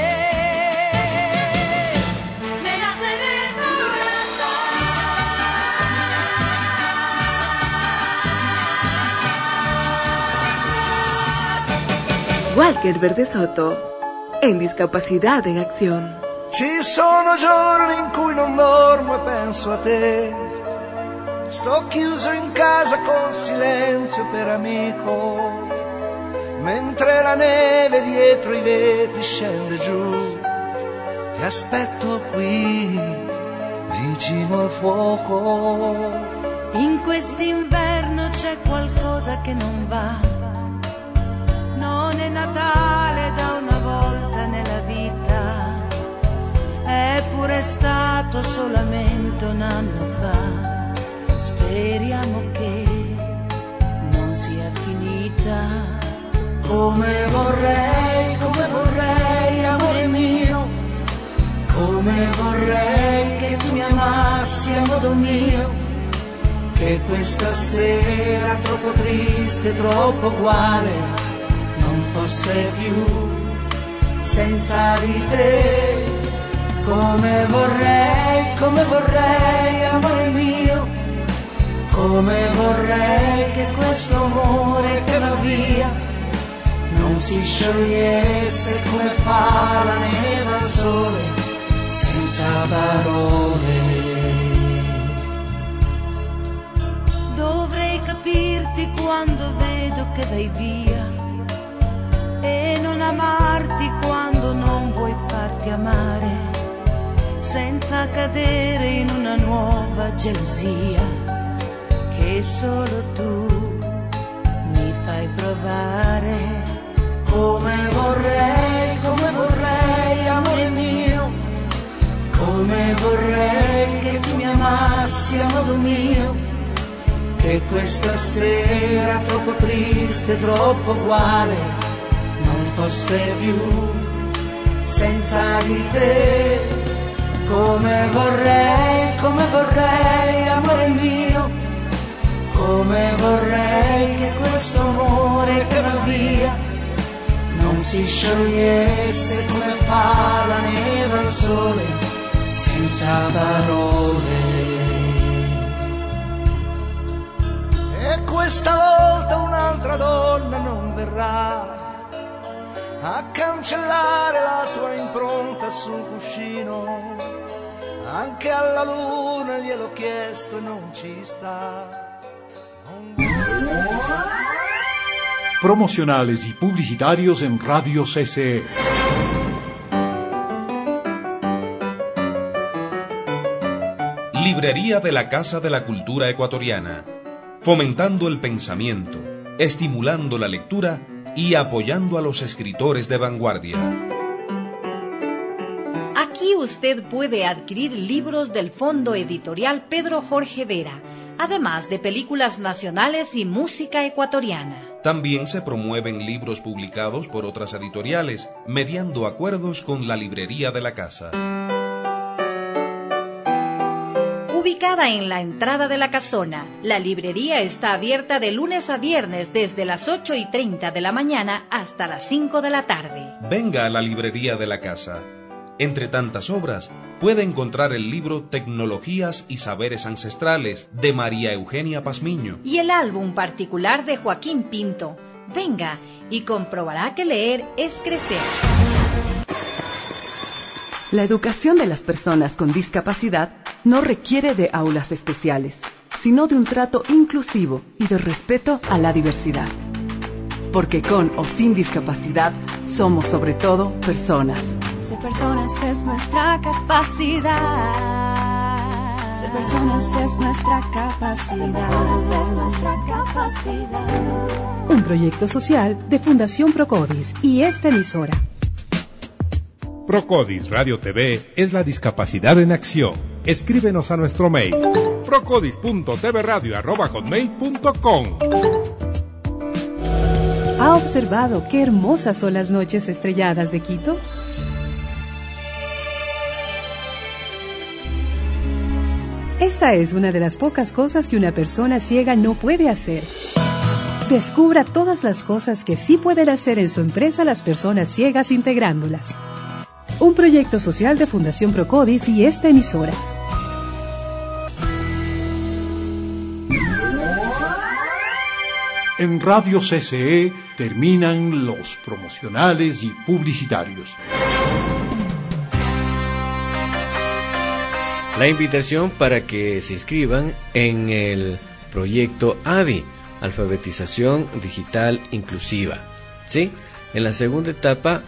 me nace del corazón. Walker Verde Soto, en Discapacidad en Acción. Ci sono giorni in cui non dormo e penso a te. Sto chiuso in casa con silenzio per amico, mentre la neve dietro i vetri scende giù. Ti aspetto qui, vicino al fuoco. In quest'inverno c'è qualcosa che non va. Non è Natale da una volta nella vita. È pure stato solamente un anno fa. Speriamo che non sia finita. Come vorrei, come vorrei, amore mio. Come vorrei che tu mi amassi a modo mio. Che questa sera troppo triste, troppo uguale non fosse più senza di te. Come vorrei, come vorrei, amore mio. Come vorrei che questo amore che va via non si sciogliesse come fa la neve al sole, senza parole. Dovrei capirti quando vedo che vai via e non amarti quando non vuoi farti amare, senza cadere in una nuova gelosia che solo tu mi fai provare. Come vorrei, come vorrei, amore mio. Come vorrei che tu mi amassi a modo mio. Che questa sera troppo triste, troppo uguale non fosse più senza di te. Come vorrei, come vorrei, amore mio. Come vorrei che questo amore che va via non si sciogliesse come fa la neve al sole, senza parole. E questa volta un'altra donna non verrà a cancellare la tua impronta sul cuscino. Anche alla luna gliel'ho chiesto e non ci sta. Non... Promocionales y publicitarios en Radio C C E. Librería de la Casa de la Cultura Ecuatoriana, fomentando el pensamiento, estimulando la lectura y apoyando a los escritores de vanguardia. Aquí usted puede adquirir libros del Fondo Editorial Pedro Jorge Vera, además de películas nacionales y música ecuatoriana. También se promueven libros publicados por otras editoriales, mediando acuerdos con la librería de la casa. Ubicada en la entrada de la casona, la librería está abierta de lunes a viernes desde las ocho y treinta de la mañana hasta las cinco de la tarde. Venga a la librería de la casa. Entre tantas obras, puede encontrar el libro Tecnologías y Saberes Ancestrales de María Eugenia Pazmiño y el álbum particular de Joaquín Pinto. Venga y comprobará que leer es crecer. La educación de las personas con discapacidad no requiere de aulas especiales, sino de un trato inclusivo y de respeto a la diversidad. Porque con o sin discapacidad, somos sobre todo personas. Ser personas es nuestra capacidad. Ser personas es nuestra capacidad. Ser personas es nuestra capacidad. Un proyecto social de Fundación Procodis y esta emisora. Procodis Radio T V es la discapacidad en acción. Escríbenos a nuestro mail procodis punto t v radio arroba hotmail punto com. ¿Ha observado qué hermosas son las noches estrelladas de Quito? Esta es una de las pocas cosas que una persona ciega no puede hacer. Descubra todas las cosas que sí pueden hacer en su empresa las personas ciegas integrándolas. Un proyecto social de Fundación Procodis y esta emisora. En Radio C C E terminan los promocionales y publicitarios. La invitación para que se inscriban en el proyecto A D I, Alfabetización Digital Inclusiva, ¿sí? En la segunda etapa,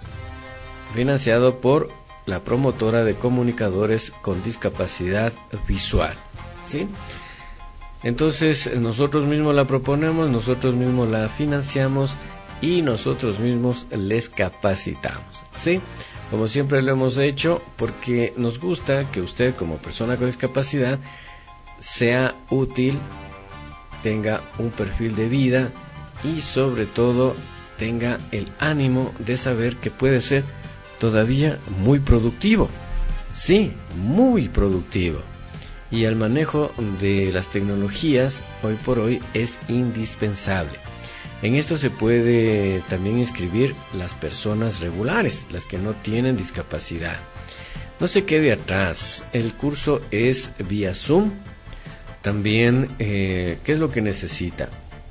financiado por la promotora de comunicadores con discapacidad visual, ¿sí? Entonces, nosotros mismos la proponemos, nosotros mismos la financiamos y nosotros mismos les capacitamos, ¿sí? Como siempre lo hemos hecho, porque nos gusta que usted como persona con discapacidad sea útil, tenga un perfil de vida y sobre todo tenga el ánimo de saber que puede ser todavía muy productivo, sí, muy productivo. Y el manejo de las tecnologías hoy por hoy es indispensable. En esto se puede también inscribir las personas regulares, las que no tienen discapacidad. No se quede atrás, el curso es vía Zoom. También, eh, ¿qué es lo que necesita?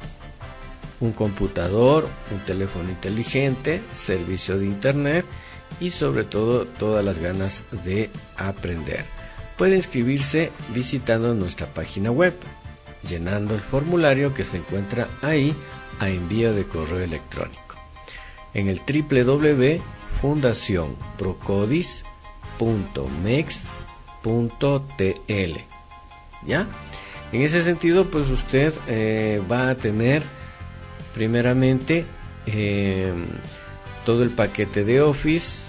Un computador, un teléfono inteligente, servicio de internet y sobre todo todas las ganas de aprender. Puede inscribirse visitando nuestra página web, llenando el formulario que se encuentra ahí a envío de correo electrónico en el doble u doble u doble u punto fundación procodis punto mex punto t l. ¿Ya? En ese sentido, pues usted eh, va a tener primeramente eh, todo el paquete de Office,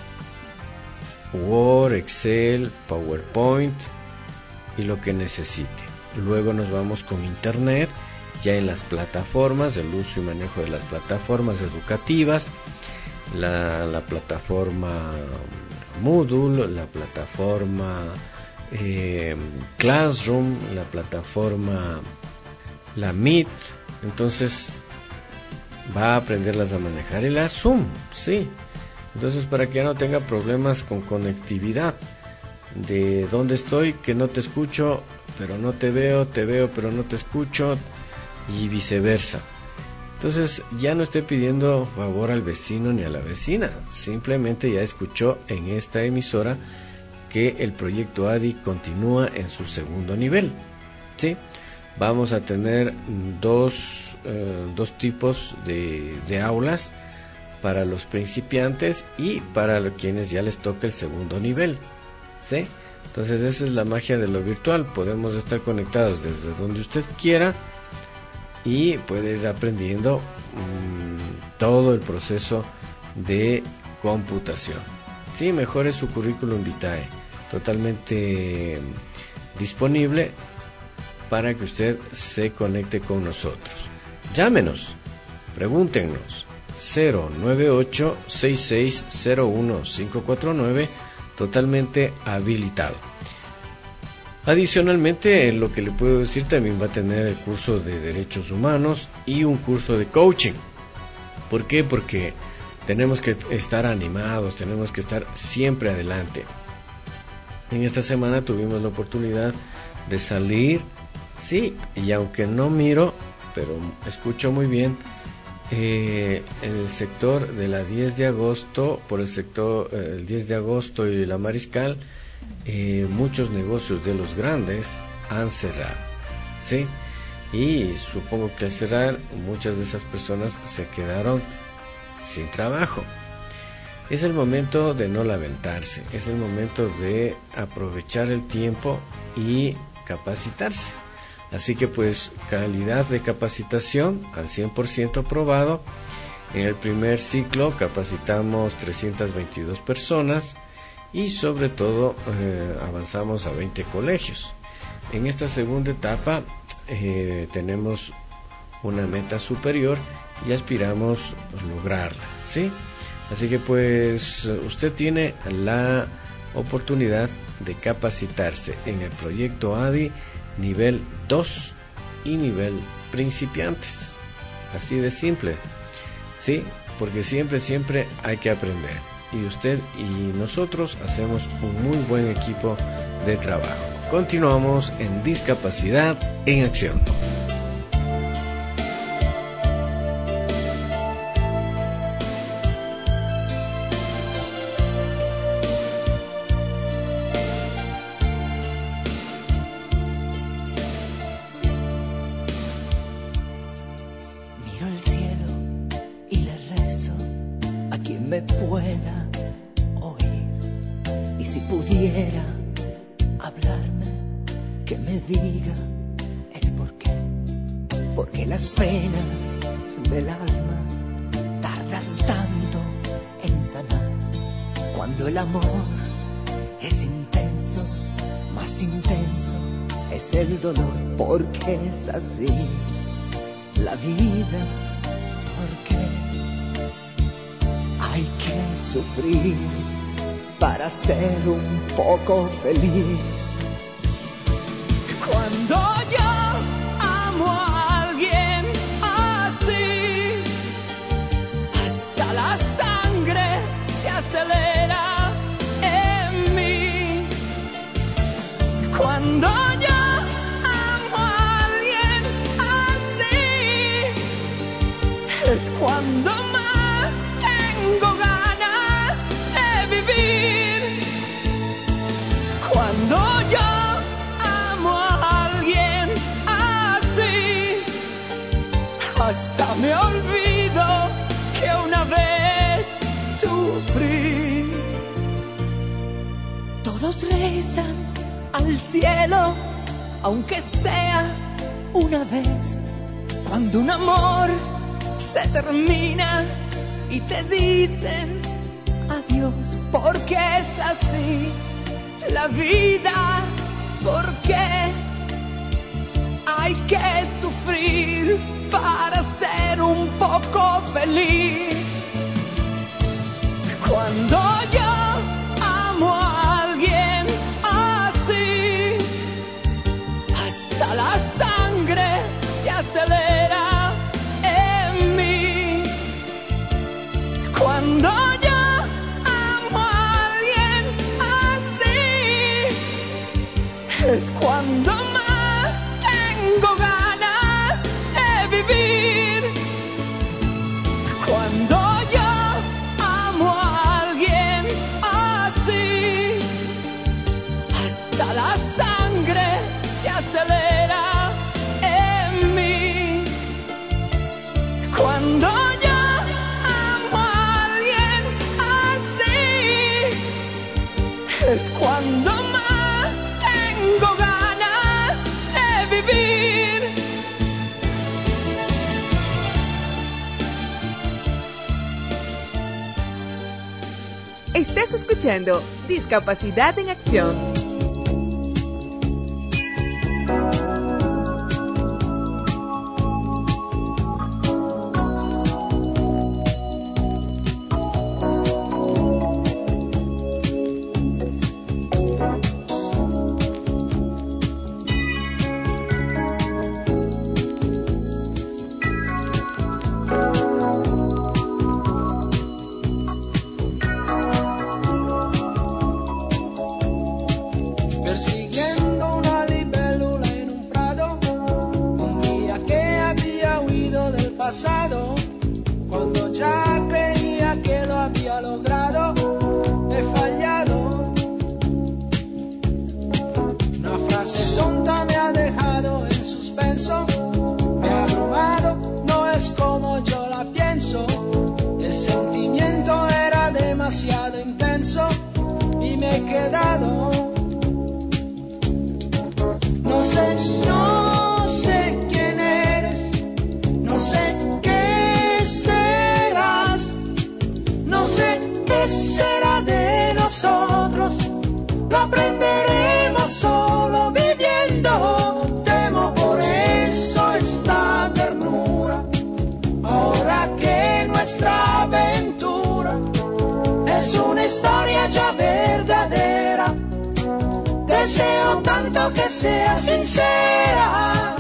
Word, Excel, PowerPoint y lo que necesite. Luego nos vamos con Internet, ya en las plataformas, el uso y manejo de las plataformas educativas, la, la plataforma Moodle, la plataforma eh, Classroom, la plataforma la Meet. Entonces va a aprenderlas a manejar, y la Zoom, sí. Entonces, para que ya no tenga problemas con conectividad, de dónde estoy, que no te escucho, pero no te veo, te veo, pero no te escucho, y viceversa. Entonces, ya no esté pidiendo favor al vecino ni a la vecina, simplemente ya escuchó en esta emisora que el proyecto A D I continúa en su segundo nivel, ¿sí? Vamos a tener dos, eh, dos tipos de, de aulas, para los principiantes y para los quienes ya les toca el segundo nivel, ¿sí? Entonces esa es la magia de lo virtual, podemos estar conectados desde donde usted quiera y puede ir aprendiendo mmm, todo el proceso de computación, ¿sí? Mejore su currículum vitae, totalmente disponible para que usted se conecte con nosotros. Llámenos, pregúntenos, cero nueve ocho seis seis cero uno cinco cuatro nueve, totalmente habilitado. Adicionalmente, lo que le puedo decir, también va a tener el curso de Derechos Humanos y un curso de coaching. ¿Por qué? Porque tenemos que estar animados, tenemos que estar siempre adelante. En esta semana tuvimos la oportunidad de salir, sí, y aunque no miro, pero escucho muy bien, Eh, en el sector de la diez de agosto, por el sector eh, el diez de agosto y la Mariscal, eh, muchos negocios de los grandes han cerrado, ¿sí? Y supongo que al cerrar muchas de esas personas se quedaron sin trabajo. Es el momento de no lamentarse, es el momento de aprovechar el tiempo y capacitarse. Así que pues calidad de capacitación al cien por ciento aprobado. En el primer ciclo capacitamos trescientas veintidós personas y sobre todo eh, avanzamos a veinte colegios. En esta segunda etapa eh, tenemos una meta superior y aspiramos lograrla, ¿sí? Así que pues usted tiene la oportunidad de capacitarse en el proyecto A D I nivel dos y nivel principiantes, así de simple, ¿sí? Porque siempre, siempre hay que aprender, y usted y nosotros hacemos un muy buen equipo de trabajo. Continuamos en Discapacidad en Acción. Miro el cielo y le rezo a quien me pueda oír. Y si pudiera hablarme, que me diga el porqué. Porque las penas del alma tardan tanto en sanar. Cuando el amor es intenso, más intenso es el dolor. Porque es así la vida, porque hay que sufrir para ser un poco feliz. Cuando yo amo a alguien así, hasta la sangre se acelera en mí. Cuando yo amo a alguien así, es cuando más tengo ganas de vivir. Cuando yo amo a alguien así, hasta me olvido que una vez sufrí. Todos rezan al cielo, aunque sea una vez. Cuando un amor se termina y te dicen adiós, porque es así la vida, porque hay que sufrir para ser un poco feliz. Cuando yo amo a alguien así, hasta la sangre se acelera en mí. Cuando yo amo a alguien así, es cuando más tengo ganas de vivir. Cuando yo amo a alguien así, hasta la sangre se acelera en mí. Cuando yo amo a alguien así, es cuando más tengo ganas de vivir. Estás escuchando Discapacidad en Acción. Persiguiendo una libélula en un prado, un día que había huido del pasado, cuando ya creía que lo había logrado, he fallado. Una frase tonta me ha dejado en suspenso, me ha abrumado, no es como yo la pienso. El sentimiento era demasiado intenso y me he quedado. No sé, no sé quién eres, no sé qué serás, no sé qué será de nosotros, lo aprenderemos solo viviendo. Temo por eso esta ternura. Es una historia ya verdadera. Deseo tanto que sea sincera.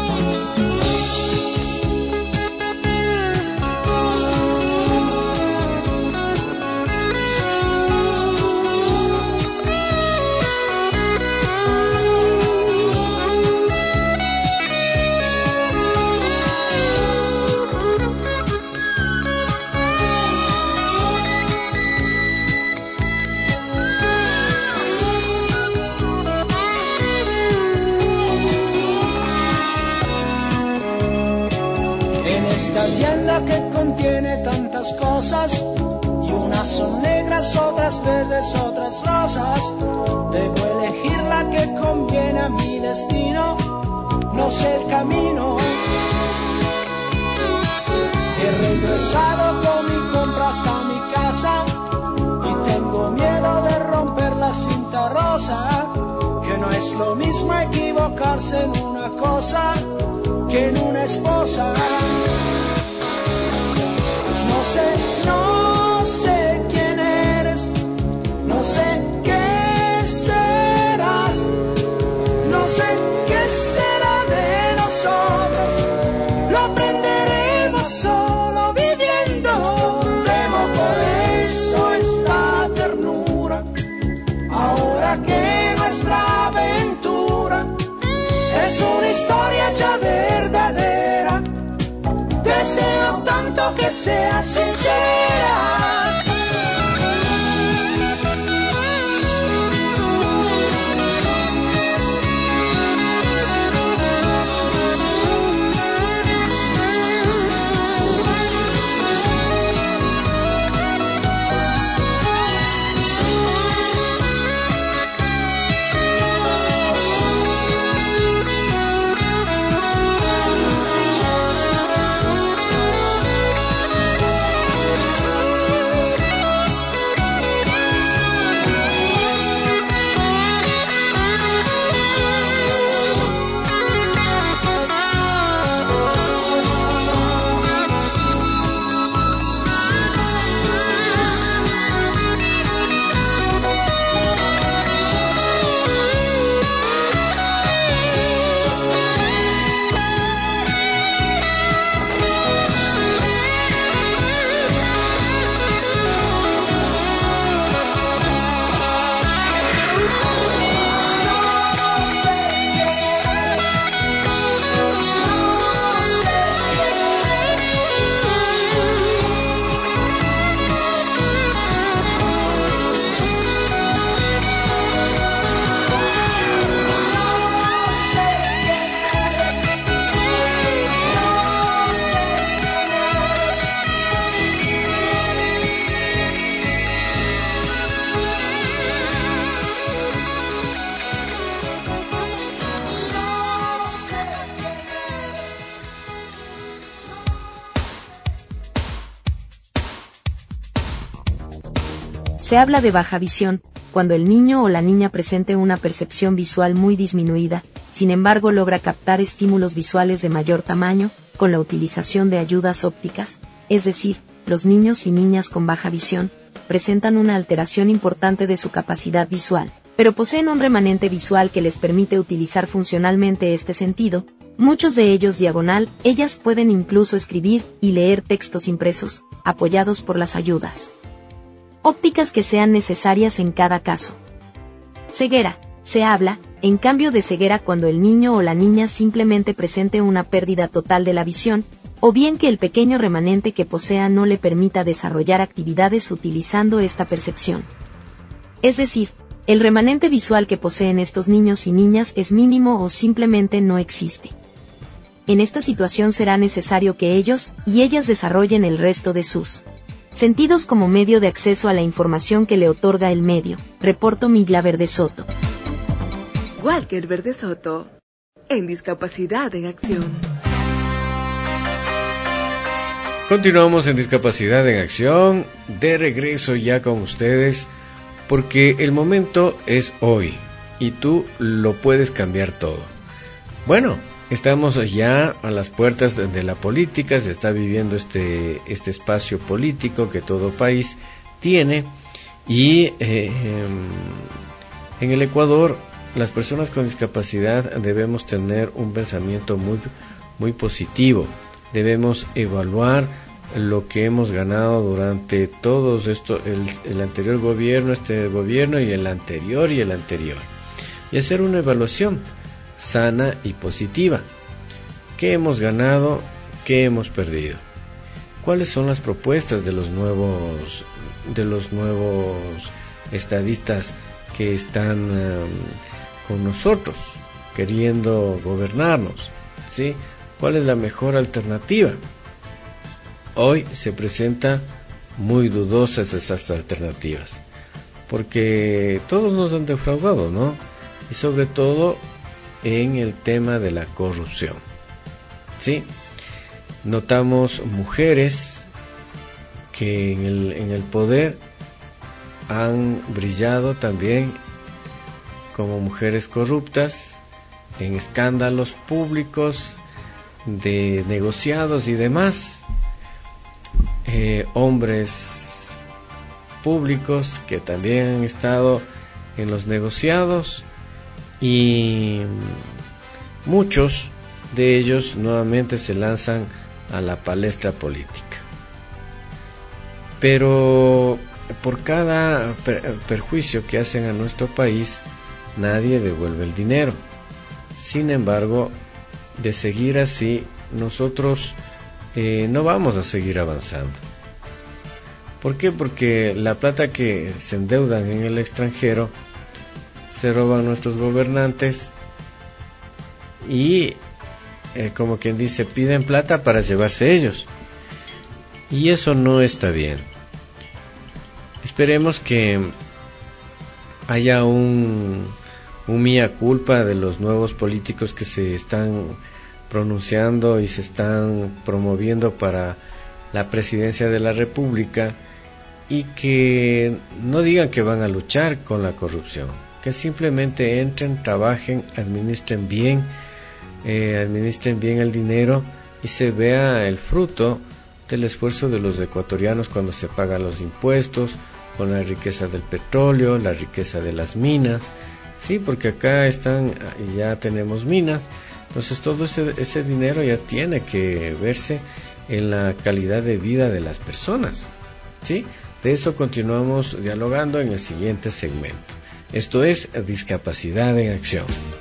Tienda que contiene tantas cosas, y unas son negras, otras verdes, otras rosas. Debo elegir la que conviene a mi destino, no sé el camino. He regresado con mi compra hasta mi casa y tengo miedo de romper la cinta rosa, que no es lo mismo equivocarse en una cosa que en una esposa. No sé, no sé quién eres, no sé qué serás, no sé qué será de nosotros, lo aprenderemos solo viviendo. Temo por eso esta ternura, ahora que nuestra aventura es una historia ya verdadera. Deseo tanto que sea sincera. Se habla de baja visión, cuando el niño o la niña presente una percepción visual muy disminuida, sin embargo logra captar estímulos visuales de mayor tamaño, con la utilización de ayudas ópticas, es decir, los niños y niñas con baja visión, presentan una alteración importante de su capacidad visual, pero poseen un remanente visual que les permite utilizar funcionalmente este sentido. Muchos de ellos diagonal, ellas pueden incluso escribir y leer textos impresos, apoyados por las ayudas ópticas que sean necesarias en cada caso. Ceguera. Se habla, en cambio, de ceguera cuando el niño o la niña simplemente presente una pérdida total de la visión, o bien que el pequeño remanente que posea no le permita desarrollar actividades utilizando esta percepción. Es decir, el remanente visual que poseen estos niños y niñas es mínimo o simplemente no existe. En esta situación será necesario que ellos y ellas desarrollen el resto de sus sentidos como medio de acceso a la información que le otorga el medio. Reporto Migla Verdesoto. Walker Verdesoto, en Discapacidad en Acción. Continuamos en Discapacidad en Acción, de regreso ya con ustedes, porque el momento es hoy y tú lo puedes cambiar todo. Bueno, estamos ya a las puertas de la política, se está viviendo este, este espacio político que todo país tiene, Y eh, en el Ecuador, las personas con discapacidad debemos tener un pensamiento muy, muy positivo. Debemos evaluar lo que hemos ganado durante todos esto, el, el anterior gobierno, este gobierno y el anterior y el anterior, y hacer una evaluación sana y positiva. ¿Qué hemos ganado? ¿Qué hemos perdido? ¿Cuáles son las propuestas de los nuevos de los nuevos estadistas que están um, con nosotros, queriendo gobernarnos? ¿Sí? ¿Cuál es la mejor alternativa? Hoy se presentan muy dudosas esas alternativas, porque todos nos han defraudado, ¿no? Y sobre todo en el tema de la corrupción. ¿Sí? Notamos mujeres que en el, en el poder han brillado también como mujeres corruptas en escándalos públicos de negociados y demás. Eh, hombres públicos que también han estado en los negociados, y muchos de ellos nuevamente se lanzan a la palestra política. Pero por cada per- perjuicio que hacen a nuestro país, nadie devuelve el dinero. Sin embargo, de seguir así, nosotros eh, no vamos a seguir avanzando. ¿Por qué? Porque la plata que se endeudan en el extranjero se roban nuestros gobernantes y, eh, como quien dice, piden plata para llevarse ellos. Y eso no está bien. Esperemos que haya un, un mea culpa de los nuevos políticos que se están pronunciando y se están promoviendo para la presidencia de la República, y que no digan que van a luchar con la corrupción, que simplemente entren, trabajen, administren bien, eh, administren bien el dinero y se vea el fruto del esfuerzo de los ecuatorianos cuando se pagan los impuestos, con la riqueza del petróleo, la riqueza de las minas. Sí, porque acá están, ya tenemos minas, entonces todo ese, ese dinero ya tiene que verse en la calidad de vida de las personas. ¿Sí? De eso continuamos dialogando en el siguiente segmento. Esto es Discapacidad en Acción.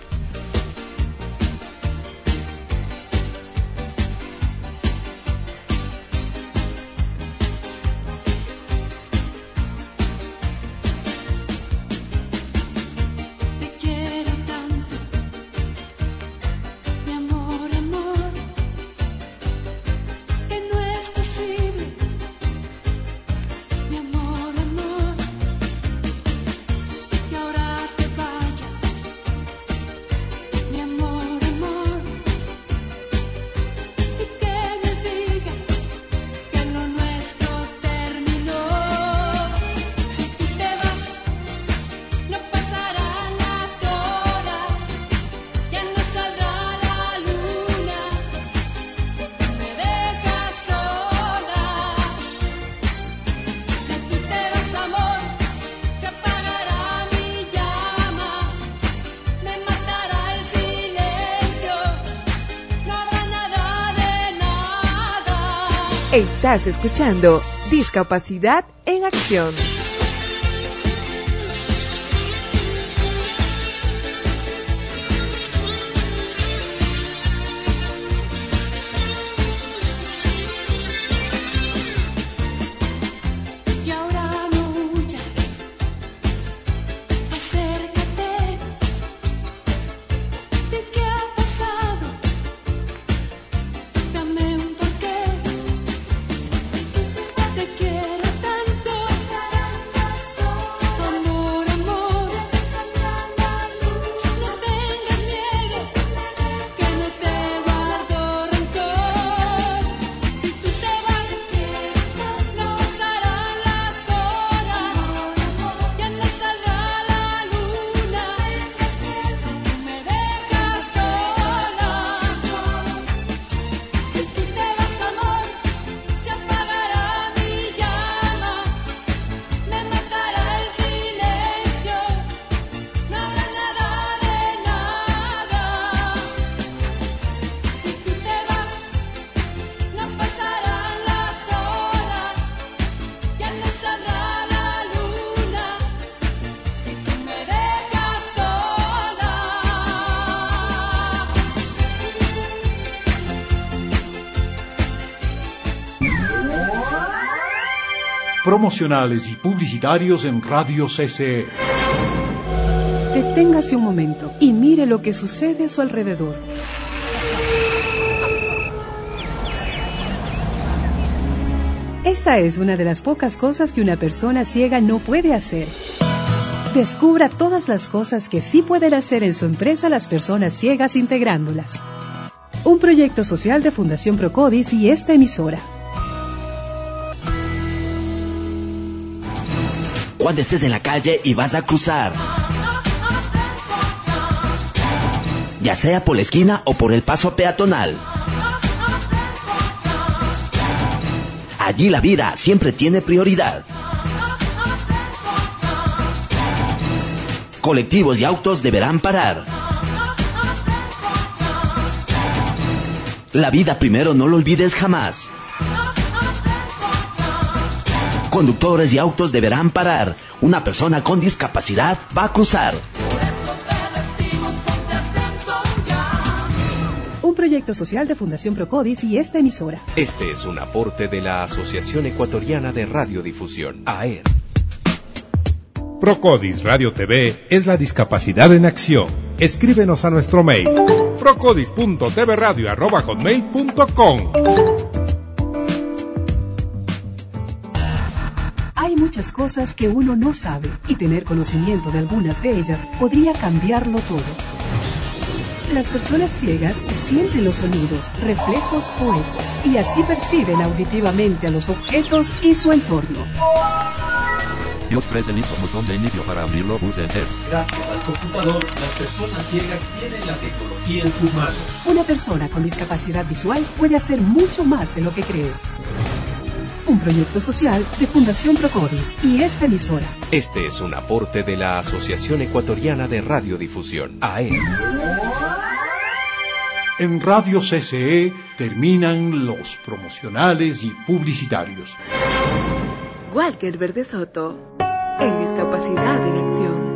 Estás escuchando Discapacidad en Acción. Te quiero tanto. promocionales y publicitarios en Radio C C E. Deténgase un momento y mire lo que sucede a su alrededor. Esta es una de las pocas cosas que una persona ciega no puede hacer. Descubra todas las cosas que sí pueden hacer en su empresa las personas ciegas integrándolas. Un proyecto social de Fundación Procodis y esta emisora. Cuando estés en la calle y vas a cruzar, ya sea por la esquina o por el paso peatonal, allí la vida siempre tiene prioridad. Colectivos y autos deberán parar. La vida primero, no lo olvides jamás. Conductores y autos deberán parar. Una persona con discapacidad va a cruzar. Un proyecto social de Fundación Procodis y esta emisora. Este es un aporte de la Asociación Ecuatoriana de Radiodifusión, A E R. Procodis Radio T V es la discapacidad en acción. Escríbenos a nuestro mail procodis punto t v radio arroba hotmail punto com. Hay muchas cosas que uno no sabe y tener conocimiento de algunas de ellas podría cambiarlo todo. Las personas ciegas sienten los sonidos, reflejos o ecos y así perciben auditivamente a los objetos y su entorno. Dios presenta el botón de inicio para abrirlo, pulse Enter. Gracias al computador, las personas ciegas tienen la tecnología en sus manos. Una persona con discapacidad visual puede hacer mucho más de lo que crees. Un proyecto social de Fundación Procodis y esta emisora. Este es un aporte de la Asociación Ecuatoriana de Radiodifusión, A E R. En Radio C C E terminan los promocionales y publicitarios. Walker Verde Soto, en Discapacidad en Acción.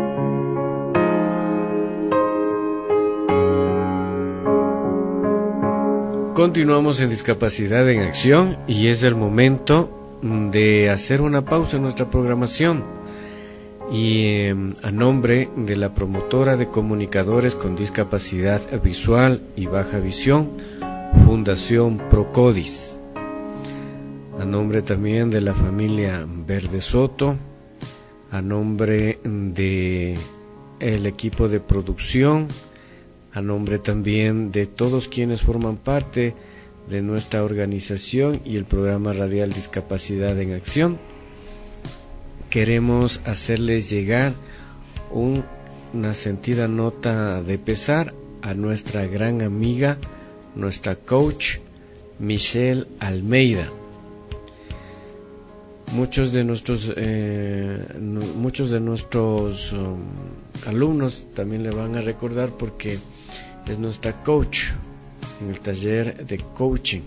Continuamos en Discapacidad en Acción y es el momento de hacer una pausa en nuestra programación. Y eh, a nombre de la promotora de comunicadores con discapacidad visual y baja visión, Fundación Procodis, a nombre también de la familia Verde Soto, a nombre de el equipo de producción, a nombre también de todos quienes forman parte de nuestra organización y el programa radial Discapacidad en Acción, queremos hacerles llegar un, una sentida nota de pesar a nuestra gran amiga, nuestra coach Michelle Almeida. Muchos de nuestros eh, no, muchos de nuestros um, alumnos también le van a recordar porque es nuestra coach en el taller de coaching.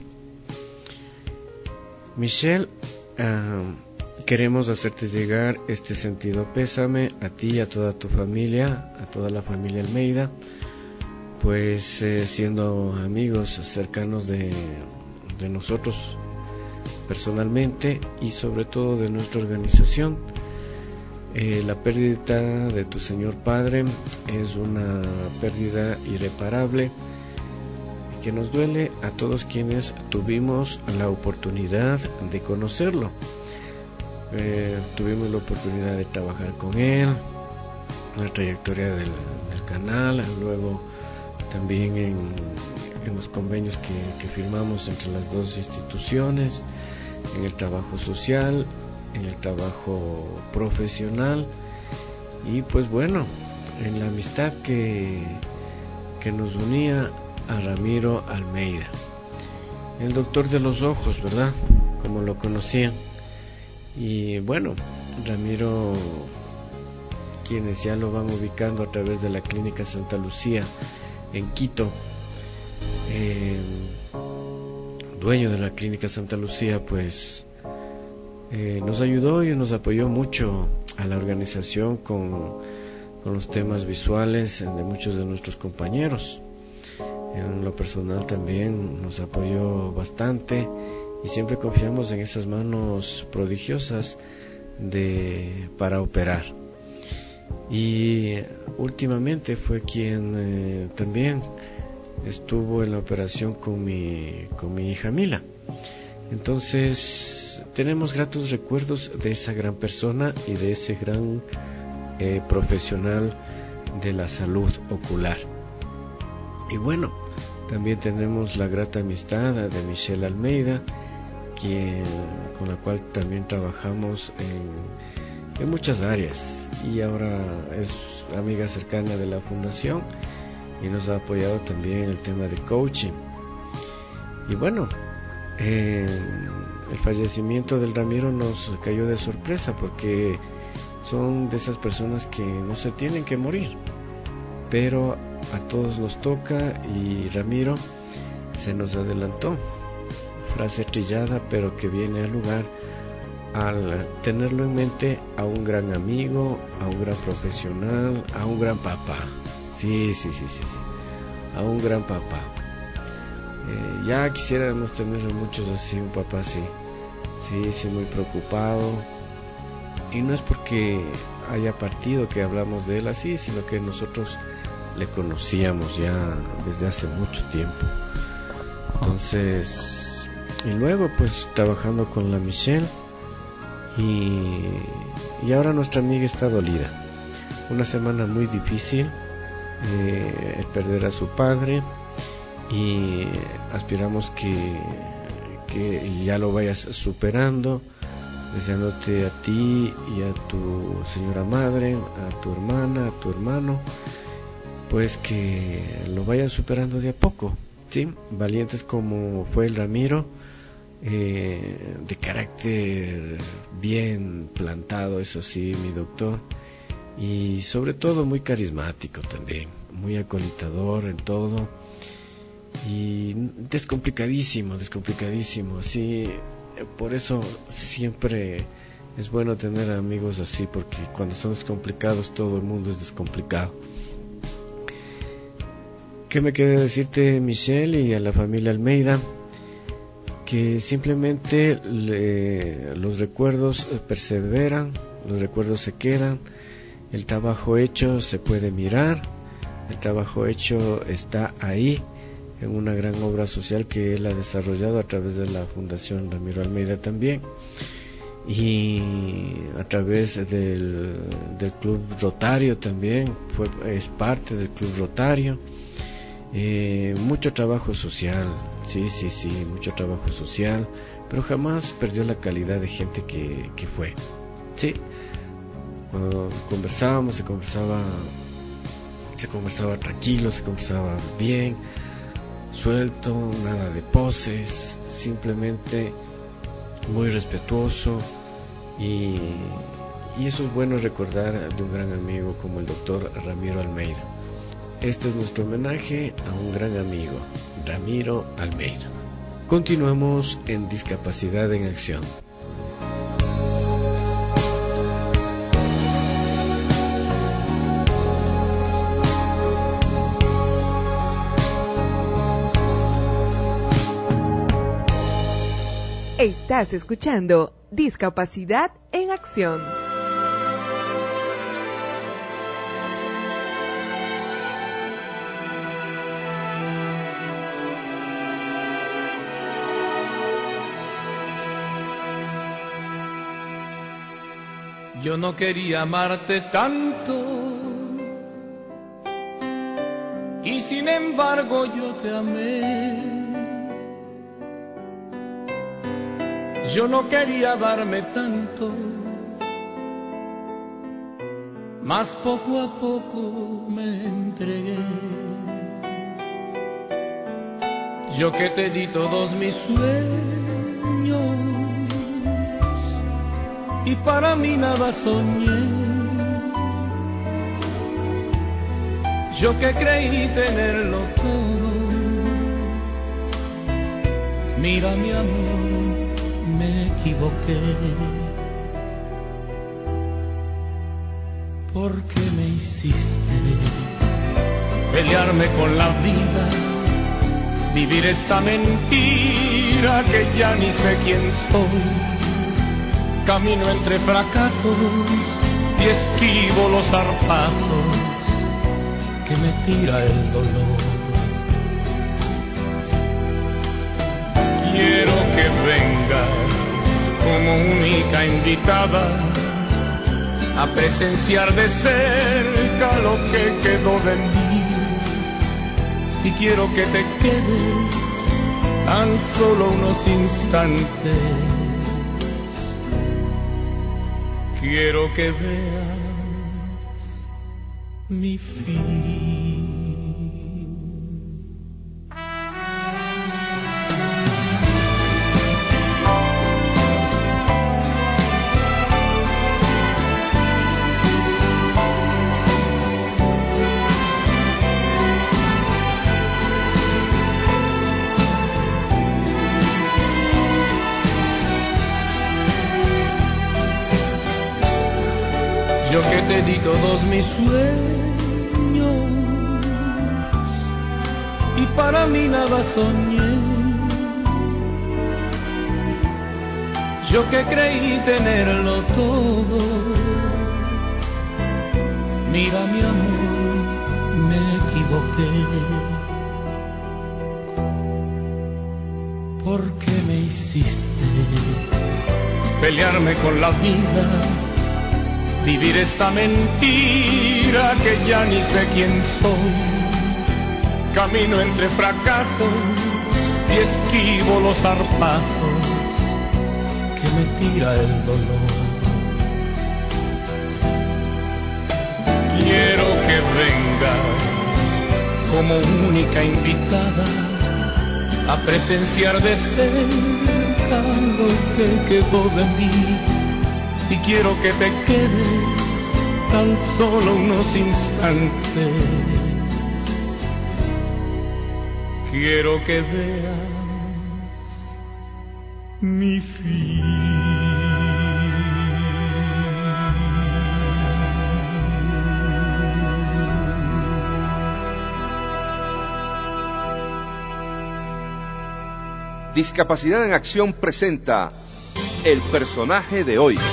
Michelle, uh, queremos hacerte llegar este sentido pésame a ti y a toda tu familia, a toda la familia Almeida, pues eh, siendo amigos cercanos de, de nosotros personalmente y sobre todo de nuestra organización. Eh, la pérdida de tu señor padre es una pérdida irreparable que nos duele a todos quienes tuvimos la oportunidad de conocerlo. Eh, tuvimos la oportunidad de trabajar con él, la trayectoria del, del canal, luego también en, en los convenios que, que firmamos entre las dos instituciones, en el trabajo social, en el trabajo profesional y pues bueno, en la amistad que, que nos unía a Ramiro Almeida, el doctor de los ojos, ¿verdad? Como lo conocían. Y bueno, Ramiro, quienes ya lo van ubicando a través de la Clínica Santa Lucía en Quito, eh, dueño de la Clínica Santa Lucía, pues eh, nos ayudó y nos apoyó mucho a la organización con, con los temas visuales de muchos de nuestros compañeros. En lo personal también nos apoyó bastante y siempre confiamos en esas manos prodigiosas de para operar. Y últimamente fue quien eh, también estuvo en la operación con mi con mi hija Mila. Entonces tenemos gratos recuerdos de esa gran persona y de ese gran eh, profesional de la salud ocular. Y bueno, también tenemos la grata amistad de Michelle Almeida, quien, con la cual también trabajamos en, en muchas áreas, y ahora es amiga cercana de la fundación y nos ha apoyado también en el tema de coaching. Y bueno, eh, el fallecimiento del Ramiro nos cayó de sorpresa, porque son de esas personas que no se tienen que morir, pero a todos nos toca, y Ramiro se nos adelantó. Frase trillada, pero que viene al lugar al tenerlo en mente a un gran amigo, a un gran profesional, a un gran papá. Sí, sí, sí, sí, sí. A un gran papá. Eh, ya quisiéramos tener muchos así, un papá así. Sí, sí, muy preocupado. Y no es porque haya partido que hablamos de él así, sino que nosotros le conocíamos ya desde hace mucho tiempo. Entonces, y luego pues trabajando con la Michelle, y, y ahora nuestra amiga está dolida. Una semana muy difícil, eh, el perder a su padre, y aspiramos que, que ya lo vayas superando, deseándote a ti y a tu señora madre, a tu hermana, a tu hermano, pues que lo vayan superando de a poco, ¿sí? Valientes como fue el Ramiro, eh, de carácter bien plantado, eso sí, mi doctor, y sobre todo muy carismático también, muy acolitador en todo, y descomplicadísimo, descomplicadísimo, así. Por eso siempre es bueno tener amigos así, porque cuando son descomplicados todo el mundo es descomplicado. ¿Qué me queda decirte, Michelle, y a la familia Almeida? Que simplemente le, los recuerdos perseveran, los recuerdos se quedan, el trabajo hecho se puede mirar, el trabajo hecho está ahí, en una gran obra social que él ha desarrollado a través de la Fundación Ramiro Almeida también, y a través del, del Club Rotario también, fue, es parte del Club Rotario. Eh, mucho trabajo social, sí, sí, sí, mucho trabajo social, pero jamás perdió la calidad de gente que, que fue, sí. Cuando conversábamos, se conversaba, se conversaba tranquilo, se conversaba bien, suelto, nada de poses, simplemente muy respetuoso, y, y eso es bueno recordar de un gran amigo como el doctor Ramiro Almeida. Este es nuestro homenaje a un gran amigo, Ramiro Almeida. Continuamos en Discapacidad en Acción. Estás escuchando Discapacidad en Acción. Yo no quería amarte tanto, y sin embargo yo te amé. Yo no quería darme tanto, mas poco a poco me entregué. Yo que te di todos mis sueños, y para mí nada soñé. Yo que creí tenerlo todo, mira mi amor, me equivoqué. ¿Por qué me hiciste pelearme con la vida vivir esta mentira que ya ni sé quién soy. Camino entre fracasos y esquivo los zarpazos que me tira el dolor. Quiero que vengas como única invitada a presenciar de cerca lo que quedó de mí. Y quiero que te quedes tan solo unos instantes. Quiero que veas mi fin. Yo que te di todos mis sueños y para mí nada soñé. Yo que creí tenerlo todo. Mira mi amor, me equivoqué. ¿Por qué me hiciste pelearme con la vida? Vivir esta mentira que ya ni sé quién soy. Camino entre fracasos y esquivo los zarpazos que me tira el dolor. Quiero que vengas como única invitada a presenciar de cerca lo que quedó de mí. Y quiero que te quedes tan solo unos instantes. Quiero que veas mi fin. Discapacidad en Acción presenta el personaje de hoy.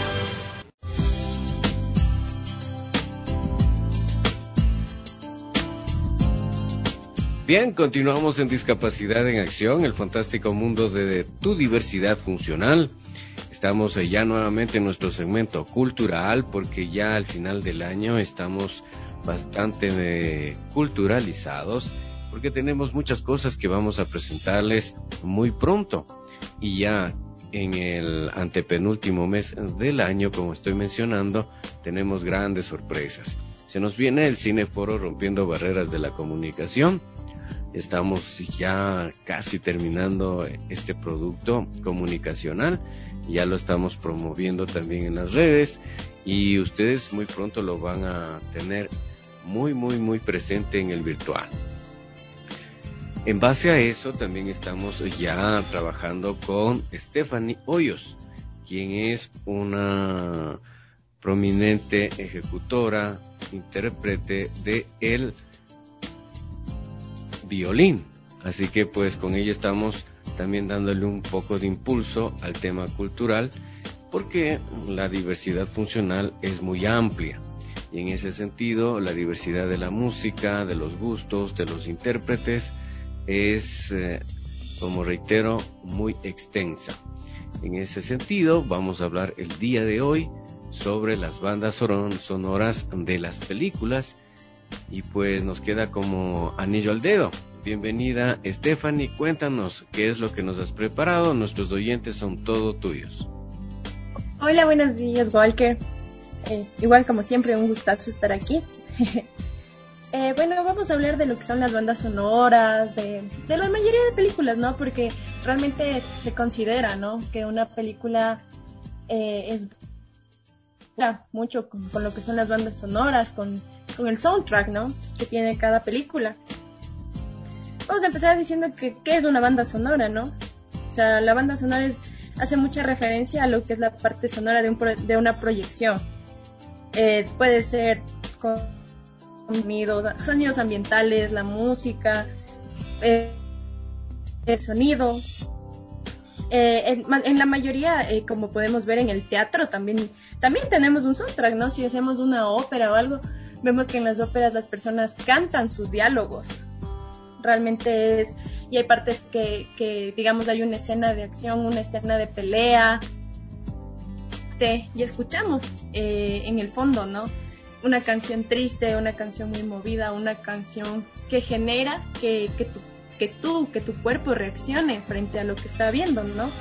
Bien, continuamos en Discapacidad en Acción, el fantástico mundo de tu diversidad funcional. Estamos ya nuevamente en nuestro segmento cultural, porque ya al final del año estamos bastante eh, culturalizados, porque tenemos muchas cosas que vamos a presentarles muy pronto. Y ya en el antepenúltimo mes del año, como estoy mencionando, tenemos grandes sorpresas. Se nos viene el Cineforo Rompiendo Barreras de la Comunicación. Estamos ya casi terminando este producto comunicacional, ya lo estamos promoviendo también en las redes y ustedes muy pronto lo van a tener muy muy muy presente en el virtual. En base a eso también estamos ya trabajando con Stephanie Hoyos, quien es una prominente ejecutora, intérprete de el violín, así que pues con ella estamos también dándole un poco de impulso al tema cultural, porque la diversidad funcional es muy amplia y en ese sentido la diversidad de la música, de los gustos, de los intérpretes es, eh, como reitero, muy extensa. En ese sentido vamos a hablar el día de hoy sobre las bandas sonoras de las películas. Y pues nos queda como anillo al dedo. Bienvenida, Stephanie, cuéntanos qué es lo que nos has preparado. Nuestros oyentes son todo tuyos. Hola, buenos días, Walker. Eh, igual como siempre, un gustazo estar aquí. eh, bueno, vamos a hablar de lo que son las bandas sonoras, de, de la mayoría de películas, ¿no? Porque realmente se considera, ¿no?, que una película eh, es mucho con, con lo que son las bandas sonoras, con, con el soundtrack, ¿no?, que tiene cada película. Vamos a empezar diciendo que qué es una banda sonora, ¿no? O sea, la banda sonora es, hace mucha referencia a lo que es la parte sonora de, un pro, de una proyección. Eh, puede ser con sonidos, sonidos ambientales, la música, eh, el sonido. Eh, en, en la mayoría, eh, como podemos ver en el teatro, también, también tenemos un soundtrack, ¿no? Si hacemos una ópera o algo, vemos que en las óperas las personas cantan sus diálogos. Realmente es, y hay partes que, que digamos, hay una escena de acción, una escena de pelea, te, y escuchamos eh, en el fondo, ¿no? Una canción triste, una canción muy movida, una canción que genera que, que, tu, que tú, que tu cuerpo reaccione frente a lo que está viendo, ¿no?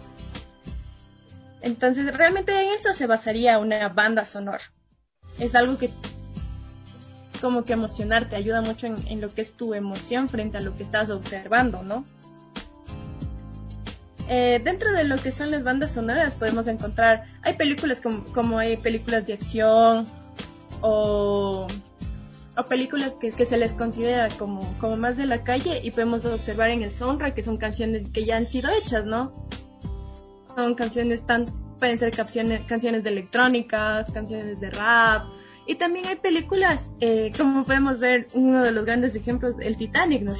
Entonces, realmente en eso se basaría una banda sonora. Es algo que como que emocionarte, ayuda mucho en, en lo que es tu emoción frente a lo que estás observando, ¿no? Eh, dentro de lo que son las bandas sonoras podemos encontrar, hay películas como, como hay películas de acción o, o películas que, que se les considera como, como más de la calle, y podemos observar en el soundtrack que son canciones que ya han sido hechas, ¿no? Son canciones tan, pueden ser canciones, canciones de electrónicas, canciones de rap, y también hay películas, eh, como podemos ver, uno de los grandes ejemplos, el Titanic, ¿no?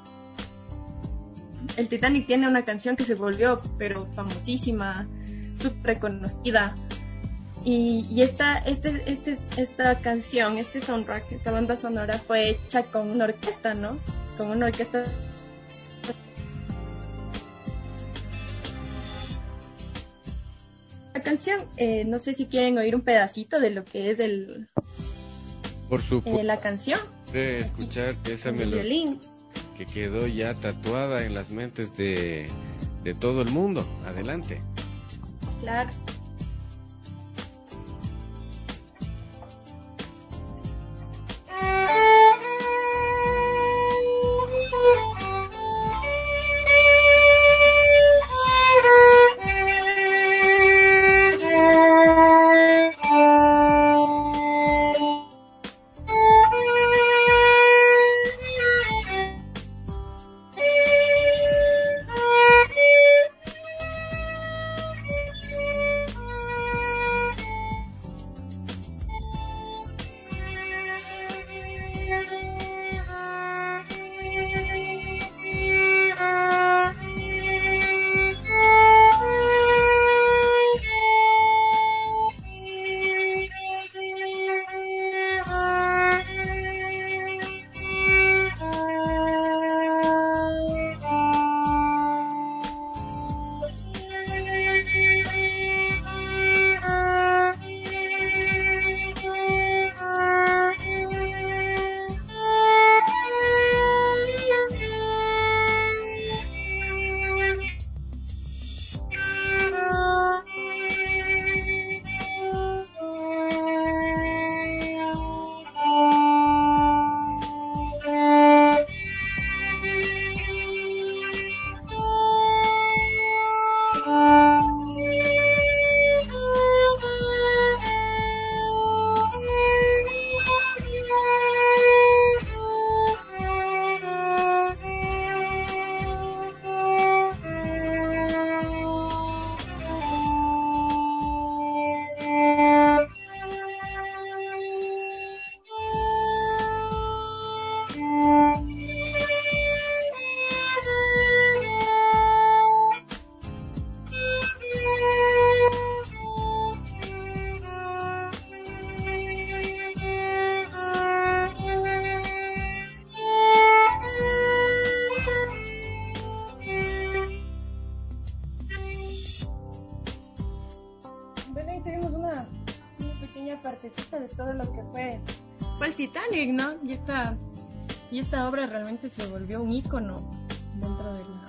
El Titanic tiene una canción que se volvió, pero famosísima, súper reconocida. Y, y esta, este, este, esta canción, este soundtrack, esta banda sonora fue hecha con una orquesta, ¿no? Con una orquesta. La canción, eh, no sé si quieren oír un pedacito de lo que es el, Por supuesto. eh, la canción. De escuchar esa melodía que quedó ya tatuada en las mentes de, de todo el mundo. Adelante. Claro. Partecita de todo lo que fue, fue el Titanic, ¿no? Y esta, y esta obra realmente se volvió un ícono dentro de la...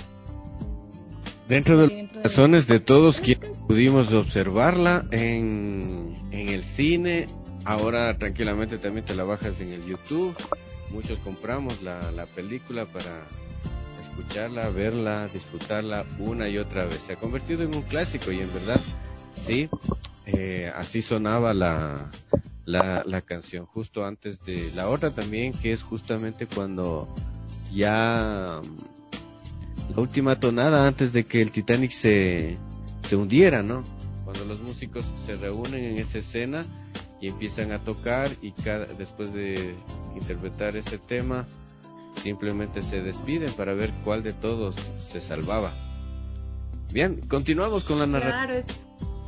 Dentro de los corazones de todos quienes pudimos observarla en, en el cine. Ahora tranquilamente también te la bajas en el YouTube. Muchos compramos la, la película para escucharla, verla, disfrutarla una y otra vez. Se ha convertido en un clásico y en verdad, sí, eh, así sonaba la, la, la canción justo antes de la otra también, que es justamente cuando ya... la última tonada antes de que el Titanic se, se hundiera, ¿no? Cuando los músicos se reúnen en esa escena y empiezan a tocar y cada, después de interpretar ese tema, simplemente se despiden para ver cuál de todos se salvaba. Bien, continuamos con la narrativa. Claro, es...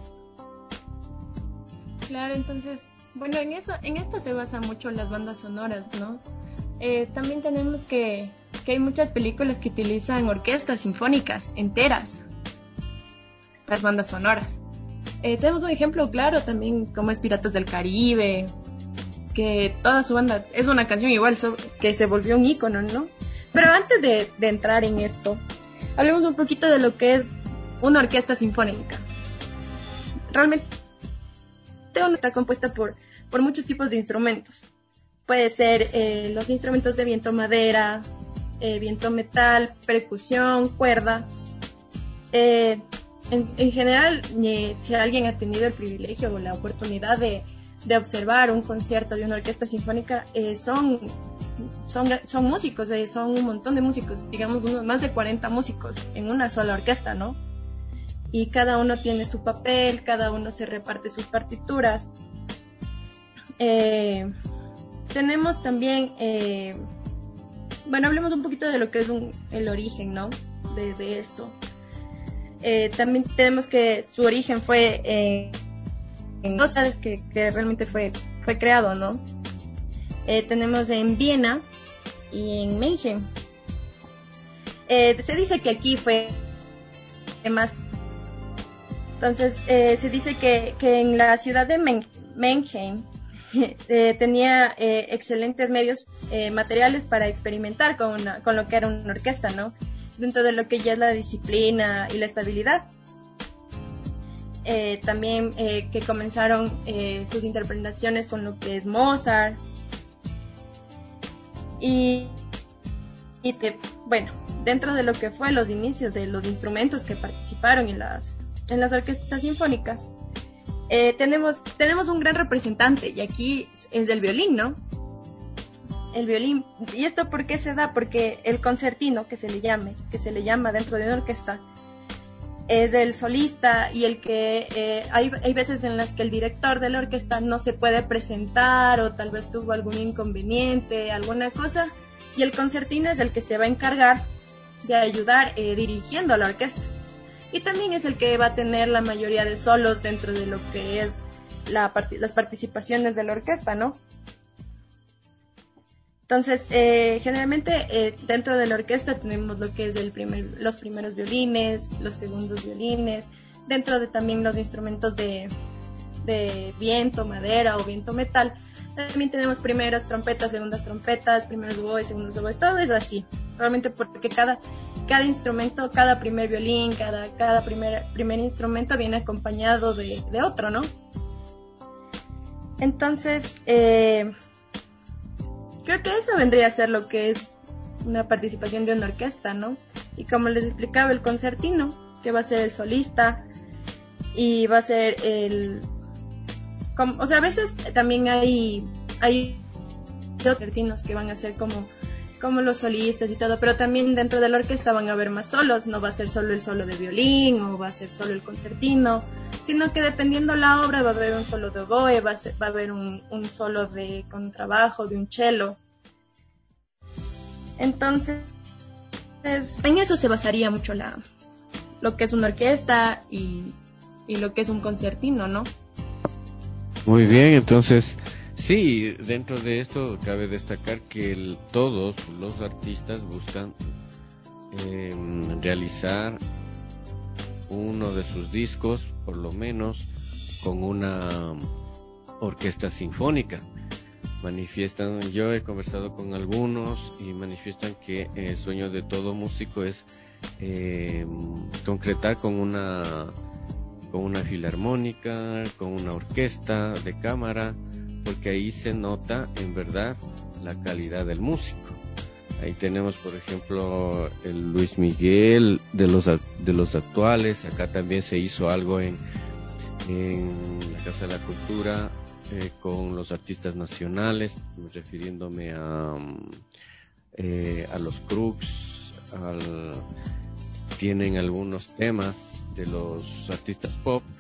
claro, entonces, bueno, en eso, en esto se basan mucho las bandas sonoras, ¿no? Eh, también tenemos que, que hay muchas películas que utilizan orquestas sinfónicas enteras, las bandas sonoras. Eh, tenemos un ejemplo claro también, como es Piratas del Caribe, que toda su banda es una canción igual so, que se volvió un ícono, ¿no? Pero antes de, de entrar en esto, hablemos un poquito de lo que es una orquesta sinfónica. Realmente está compuesta por, por muchos tipos de instrumentos. Puede ser eh, los instrumentos de viento madera, eh, viento metal, percusión, cuerda. Eh, en, en general, eh, si alguien ha tenido el privilegio o la oportunidad de, de observar un concierto de una orquesta sinfónica, eh, son, son, son músicos, eh, son un montón de músicos, digamos unos, más de cuarenta músicos en una sola orquesta, ¿no? Y cada uno tiene su papel, cada uno se reparte sus partituras. Eh, tenemos también, eh, bueno, hablemos un poquito de lo que es un, el origen, ¿no? De, de esto. Eh, también tenemos que su origen fue eh, en cosas que, que realmente fue, fue creado, ¿no? Eh, tenemos en Viena y en Mannheim. Eh, se dice que aquí fue más. Entonces, eh, se dice que, que en la ciudad de Mannheim eh, tenía eh, excelentes medios eh, materiales para experimentar con, una, con lo que era una orquesta, ¿no? Dentro de lo que ya es la disciplina y la estabilidad. Eh, también eh, que comenzaron eh, sus interpretaciones con lo que es Mozart. Y, y te, bueno, dentro de lo que fue los inicios de los instrumentos que participaron en las en las orquestas sinfónicas, eh, tenemos, tenemos un gran representante, y aquí es el violín, ¿no? El violín. ¿Y esto por qué se da? Porque el concertino, que se le llame, que se le llama dentro de una orquesta, es el solista y el que eh, hay, hay veces en las que el director de la orquesta no se puede presentar o tal vez tuvo algún inconveniente, alguna cosa, y el concertino es el que se va a encargar de ayudar eh, dirigiendo a la orquesta. Y también es el que va a tener la mayoría de solos dentro de lo que es la part- las participaciones de la orquesta, ¿no? Entonces, eh, generalmente eh, dentro de la orquesta tenemos lo que es el primer, los primeros violines, los segundos violines, dentro de también los instrumentos de, de viento, madera o viento metal. También tenemos primeras trompetas, segundas trompetas, primeros oboes, segundos oboes, todo es así. Realmente porque cada, cada instrumento, cada primer violín, cada, cada primer, primer instrumento viene acompañado de, de otro, ¿no? Entonces, eh, creo que eso vendría a ser lo que es una participación de una orquesta, ¿no? Y como les explicaba, el concertino, que va a ser el solista y va a ser el... Como, o sea, a veces también hay, hay concertinos que van a ser como... como los solistas y todo, pero también dentro de la orquesta van a haber más solos, no va a ser solo el solo de violín o va a ser solo el concertino, sino que dependiendo la obra va a haber un solo de oboe, va a, ser, va a haber un, un solo de contrabajo, de un cello. Entonces, en eso se basaría mucho la, lo que es una orquesta y, y lo que es un concertino, ¿no? Muy bien, entonces... Sí, dentro de esto cabe destacar que el, todos los artistas buscan eh, realizar uno de sus discos, por lo menos, con una orquesta sinfónica. Manifiestan, yo he conversado con algunos y manifiestan que el sueño de todo músico es eh, concretar con una, con una filarmónica, con una orquesta de cámara, porque ahí se nota en verdad la calidad del músico. Ahí tenemos, por ejemplo, el Luis Miguel de los de los actuales. Acá también se hizo algo en en la Casa de la Cultura eh, con los artistas nacionales, refiriéndome a eh, a los Crux, al, tienen algunos temas de los artistas pop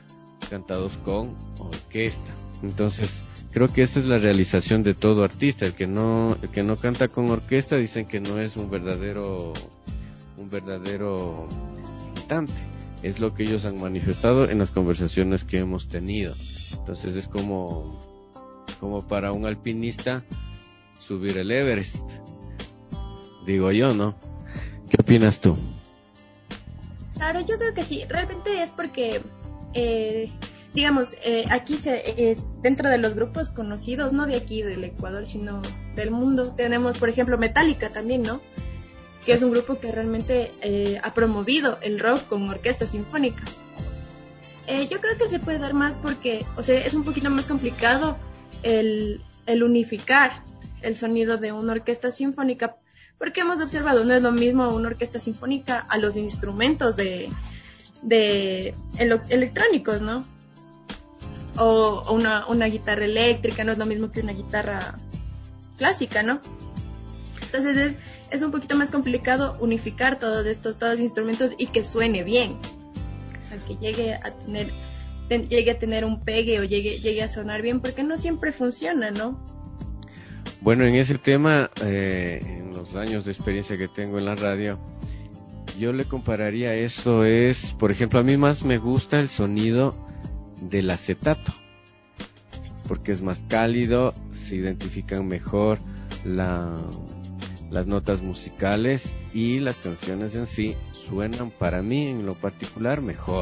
cantados con orquesta. Entonces, creo que esta es la realización de todo artista. El que no, el que no canta con orquesta dicen que no es un verdadero, un verdadero cantante. Es lo que ellos han manifestado en las conversaciones que hemos tenido. Entonces es como, como para un alpinista subir el Everest. Digo yo, ¿no? ¿Qué opinas tú? Claro, yo creo que sí. Realmente es porque, eh, digamos, eh, aquí se, eh, dentro de los grupos conocidos, no de aquí, del Ecuador, sino del mundo, tenemos, por ejemplo, Metallica también, ¿no? Que es un grupo que realmente eh, ha promovido el rock con orquestas sinfónicas. Eh, yo creo que se puede dar más porque, o sea, es un poquito más complicado el, el unificar el sonido de una orquesta sinfónica, porque hemos observado, no es lo mismo una orquesta sinfónica a los instrumentos de, de ele- electrónicos, ¿no? O, o una, una guitarra eléctrica, no es lo mismo que una guitarra clásica, ¿no? Entonces es, es un poquito más complicado unificar todos estos, todos los instrumentos y que suene bien. O sea, que llegue a tener, te, llegue a tener un pegue o llegue, llegue a sonar bien, porque no siempre funciona, ¿no? Bueno, en ese tema, eh, en los años de experiencia que tengo en la radio, yo le compararía esto es, por ejemplo, a mí más me gusta el sonido del acetato, porque es más cálido, se identifican mejor la, las notas musicales y las canciones en sí suenan para mí en lo particular mejor.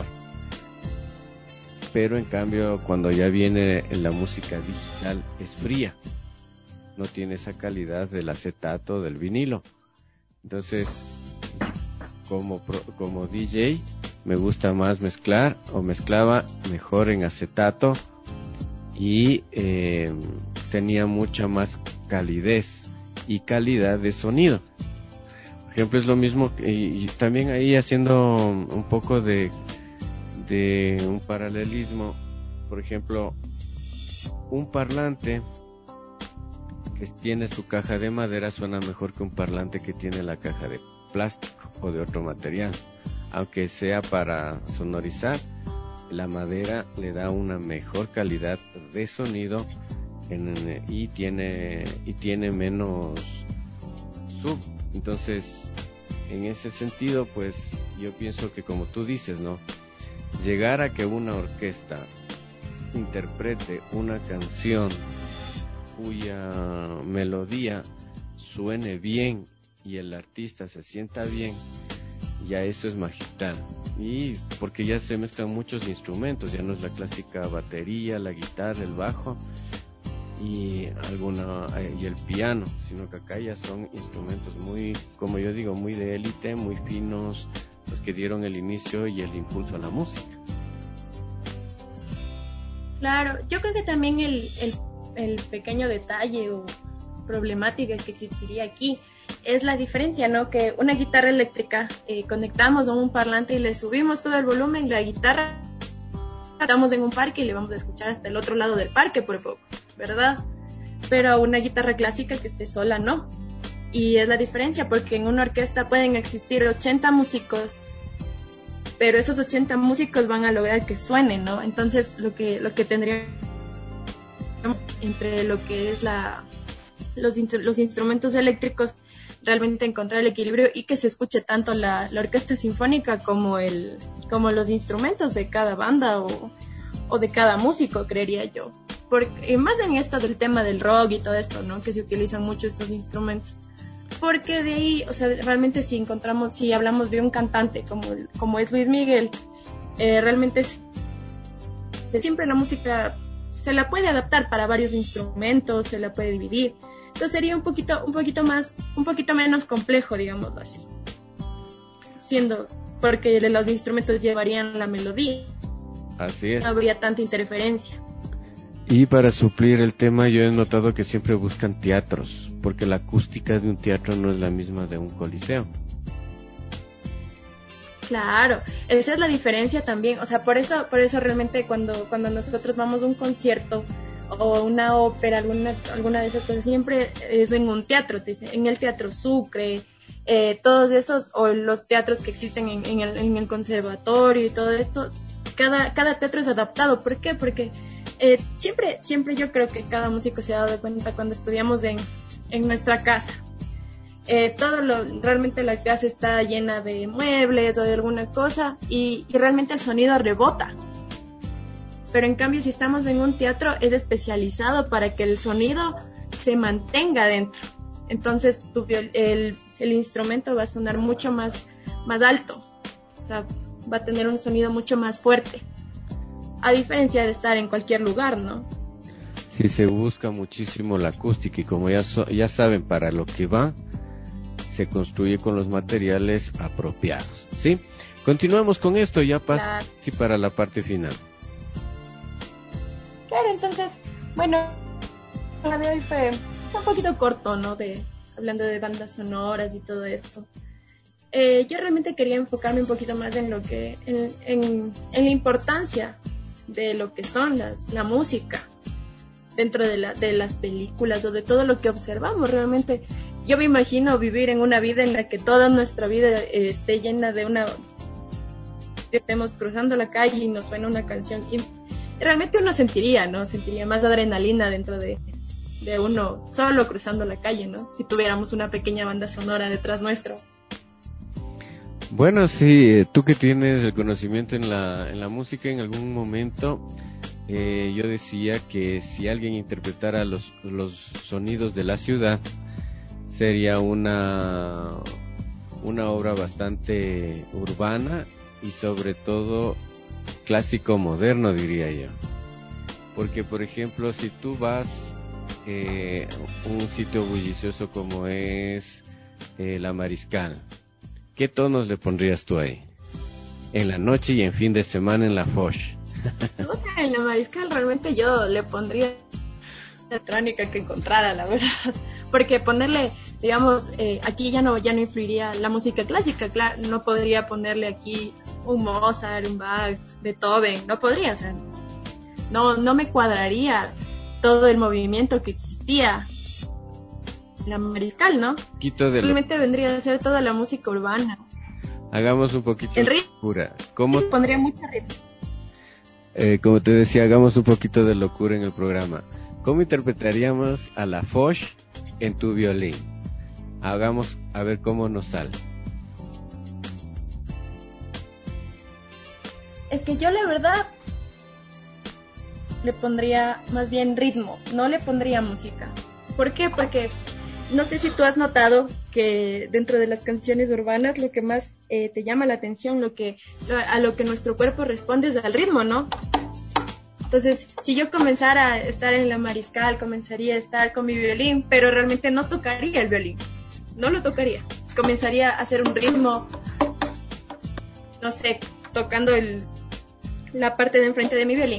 Pero en cambio, cuando ya viene la música digital es fría. No tiene esa calidad del acetato, del vinilo. Entonces, como, pro, como D J, me gusta más mezclar, o mezclaba mejor en acetato, y eh, tenía mucha más calidez y calidad de sonido. Por ejemplo, es lo mismo, y, y también ahí haciendo un poco de, de un paralelismo. Por ejemplo, un parlante que tiene su caja de madera suena mejor que un parlante que tiene la caja de plástico o de otro material. Aunque sea para sonorizar, la madera le da una mejor calidad de sonido en, y tiene y tiene menos sub. Entonces, en ese sentido, pues yo pienso que, como tú dices, ¿no? Llegar a que una orquesta interprete una canción cuya melodía suene bien y el artista se sienta bien, ya eso es magistral. Y porque ya se mezclan muchos instrumentos, ya no es la clásica batería, la guitarra, el bajo y alguna y el piano, sino que acá ya son instrumentos muy, como yo digo, muy de élite, muy finos, los que dieron el inicio y el impulso a la música. Claro, yo creo que también el, el, el pequeño detalle o problemática que existiría aquí es la diferencia, ¿no? Que una guitarra eléctrica eh, conectamos a un parlante y le subimos todo el volumen, la guitarra estamos en un parque y le vamos a escuchar hasta el otro lado del parque por poco, ¿verdad? Pero a una guitarra clásica que esté sola, no. Y es la diferencia, porque en una orquesta pueden existir ochenta músicos, pero esos ochenta músicos van a lograr que suenen, ¿no? Entonces lo que lo que tendría entre lo que es la los, los instrumentos eléctricos, realmente encontrar el equilibrio y que se escuche tanto la, la orquesta sinfónica como el como los instrumentos de cada banda o, o de cada músico, creería yo. Porque más en esto del tema del rock y todo esto, ¿no? Que se utilizan mucho estos instrumentos. Porque de ahí, o sea, realmente si encontramos, si hablamos de un cantante como, como es Luis Miguel, eh, realmente es, siempre la música se la puede adaptar para varios instrumentos, se la puede dividir. Entonces sería un poquito, un poquito más, un poquito menos complejo, digámoslo así. Siendo, porque los instrumentos llevarían la melodía. Así es. No habría tanta interferencia. Y para suplir el tema, yo he notado que siempre buscan teatros, porque la acústica de un teatro no es la misma de un coliseo. Claro, esa es la diferencia también, o sea, por eso, por eso realmente cuando, cuando nosotros vamos a un concierto o una ópera, alguna, alguna de esas cosas, siempre es en un teatro, en el Teatro Sucre, eh, todos esos, o los teatros que existen en, en, el, en el conservatorio y todo esto, cada, cada teatro es adaptado. ¿Por qué? Porque eh, siempre, siempre yo creo que cada músico se ha dado cuenta cuando estudiamos en, en nuestra casa. Eh, todo lo, realmente la casa está llena de muebles o de alguna cosa y, y realmente el sonido rebota. Pero en cambio si estamos en un teatro es especializado para que el sonido se mantenga dentro. Entonces tu, el, el instrumento va a sonar mucho más, más alto, o sea, va a tener un sonido mucho más fuerte, a diferencia de estar en cualquier lugar, ¿no? Sí, se busca muchísimo la acústica y como ya, so, ya saben para lo que va, se construye con los materiales apropiados, ¿sí? Continuamos con esto, ya pasa claro. Sí, para la parte final. Claro, entonces, bueno, la de hoy fue un poquito corto, ¿no? De, hablando de bandas sonoras y todo esto. Eh, yo realmente quería enfocarme un poquito más en lo que, en, en, en la importancia de lo que son las, la música dentro de, la, de las películas o de todo lo que observamos. Realmente, yo me imagino vivir en una vida en la que toda nuestra vida eh, esté llena de una, que estemos cruzando la calle y nos suena una canción y realmente uno sentiría, ¿no? Sentiría más adrenalina dentro de de uno solo cruzando la calle, ¿no? Si tuviéramos una pequeña banda sonora detrás nuestro. Bueno, sí, tú que tienes el conocimiento en la, en la música, en algún momento eh, yo decía que si alguien interpretara los, los sonidos de la ciudad, sería una, una obra bastante urbana y sobre todo clásico moderno, diría yo. Porque, por ejemplo, si tú vas Eh, un sitio bullicioso como es eh, La Mariscal, ¿qué tonos le pondrías tú ahí? En la noche y en fin de semana en la Foch. En La Mariscal realmente yo le pondría la electrónica que encontrara, la verdad, porque ponerle, digamos, eh, aquí ya no ya no influiría la música clásica, claro, no podría ponerle aquí un Mozart, un Bach, Beethoven, no podría, o sea, no no me cuadraría todo el movimiento que existía La Mariscal, ¿no? Quito de Realmente lo... vendría a ser toda la música urbana. Hagamos un poquito el de ritmo, locura. ¿Cómo... sí, pondría mucho ritmo. Eh, como te decía, hagamos un poquito de locura en el programa. ¿Cómo interpretaríamos a la Foch en tu violín? Hagamos a ver cómo nos sale. Es que yo la verdad le pondría más bien ritmo, no le pondría música. ¿Por qué? Porque no sé si tú has notado que dentro de las canciones urbanas lo que más eh, te llama la atención, lo que a lo que nuestro cuerpo responde es al ritmo, ¿no? Entonces, si yo comenzara a estar en La Mariscal, comenzaría a estar con mi violín, pero realmente no tocaría el violín, no lo tocaría. Comenzaría a hacer un ritmo, no sé, tocando el, la parte de enfrente de mi violín.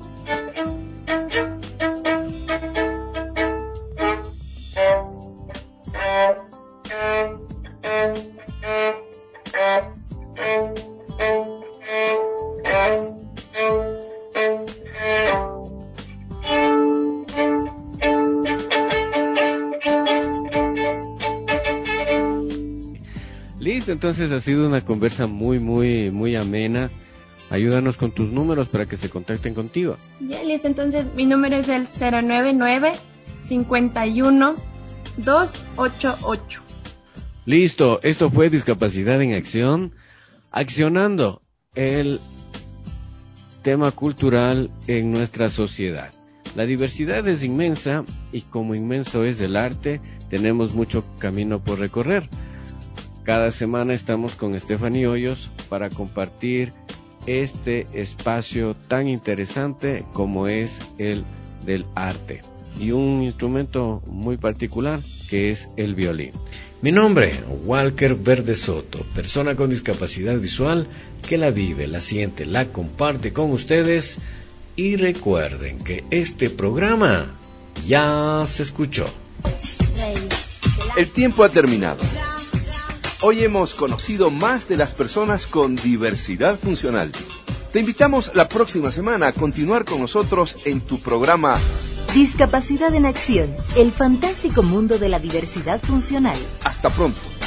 Listo, entonces ha sido una conversa muy, muy, muy amena. Ayúdanos con tus números para que se contacten contigo. Ya, listo, entonces mi número es el cero nueve nueve, cincuenta y uno, doscientos ochenta y ocho. Listo, esto fue Discapacidad en Acción, accionando el tema cultural en nuestra sociedad. La diversidad es inmensa y como inmenso es el arte, tenemos mucho camino por recorrer. Cada semana estamos con Stephanie Hoyos para compartir este espacio tan interesante como es el del arte y un instrumento muy particular que es el violín. Mi nombre, Walker Verde Soto, persona con discapacidad visual que la vive, la siente, la comparte con ustedes y recuerden que este programa ya se escuchó. El tiempo ha terminado. Hoy hemos conocido más de las personas con diversidad funcional. Te invitamos la próxima semana a continuar con nosotros en tu programa Discapacidad en Acción, el fantástico mundo de la diversidad funcional. Hasta pronto.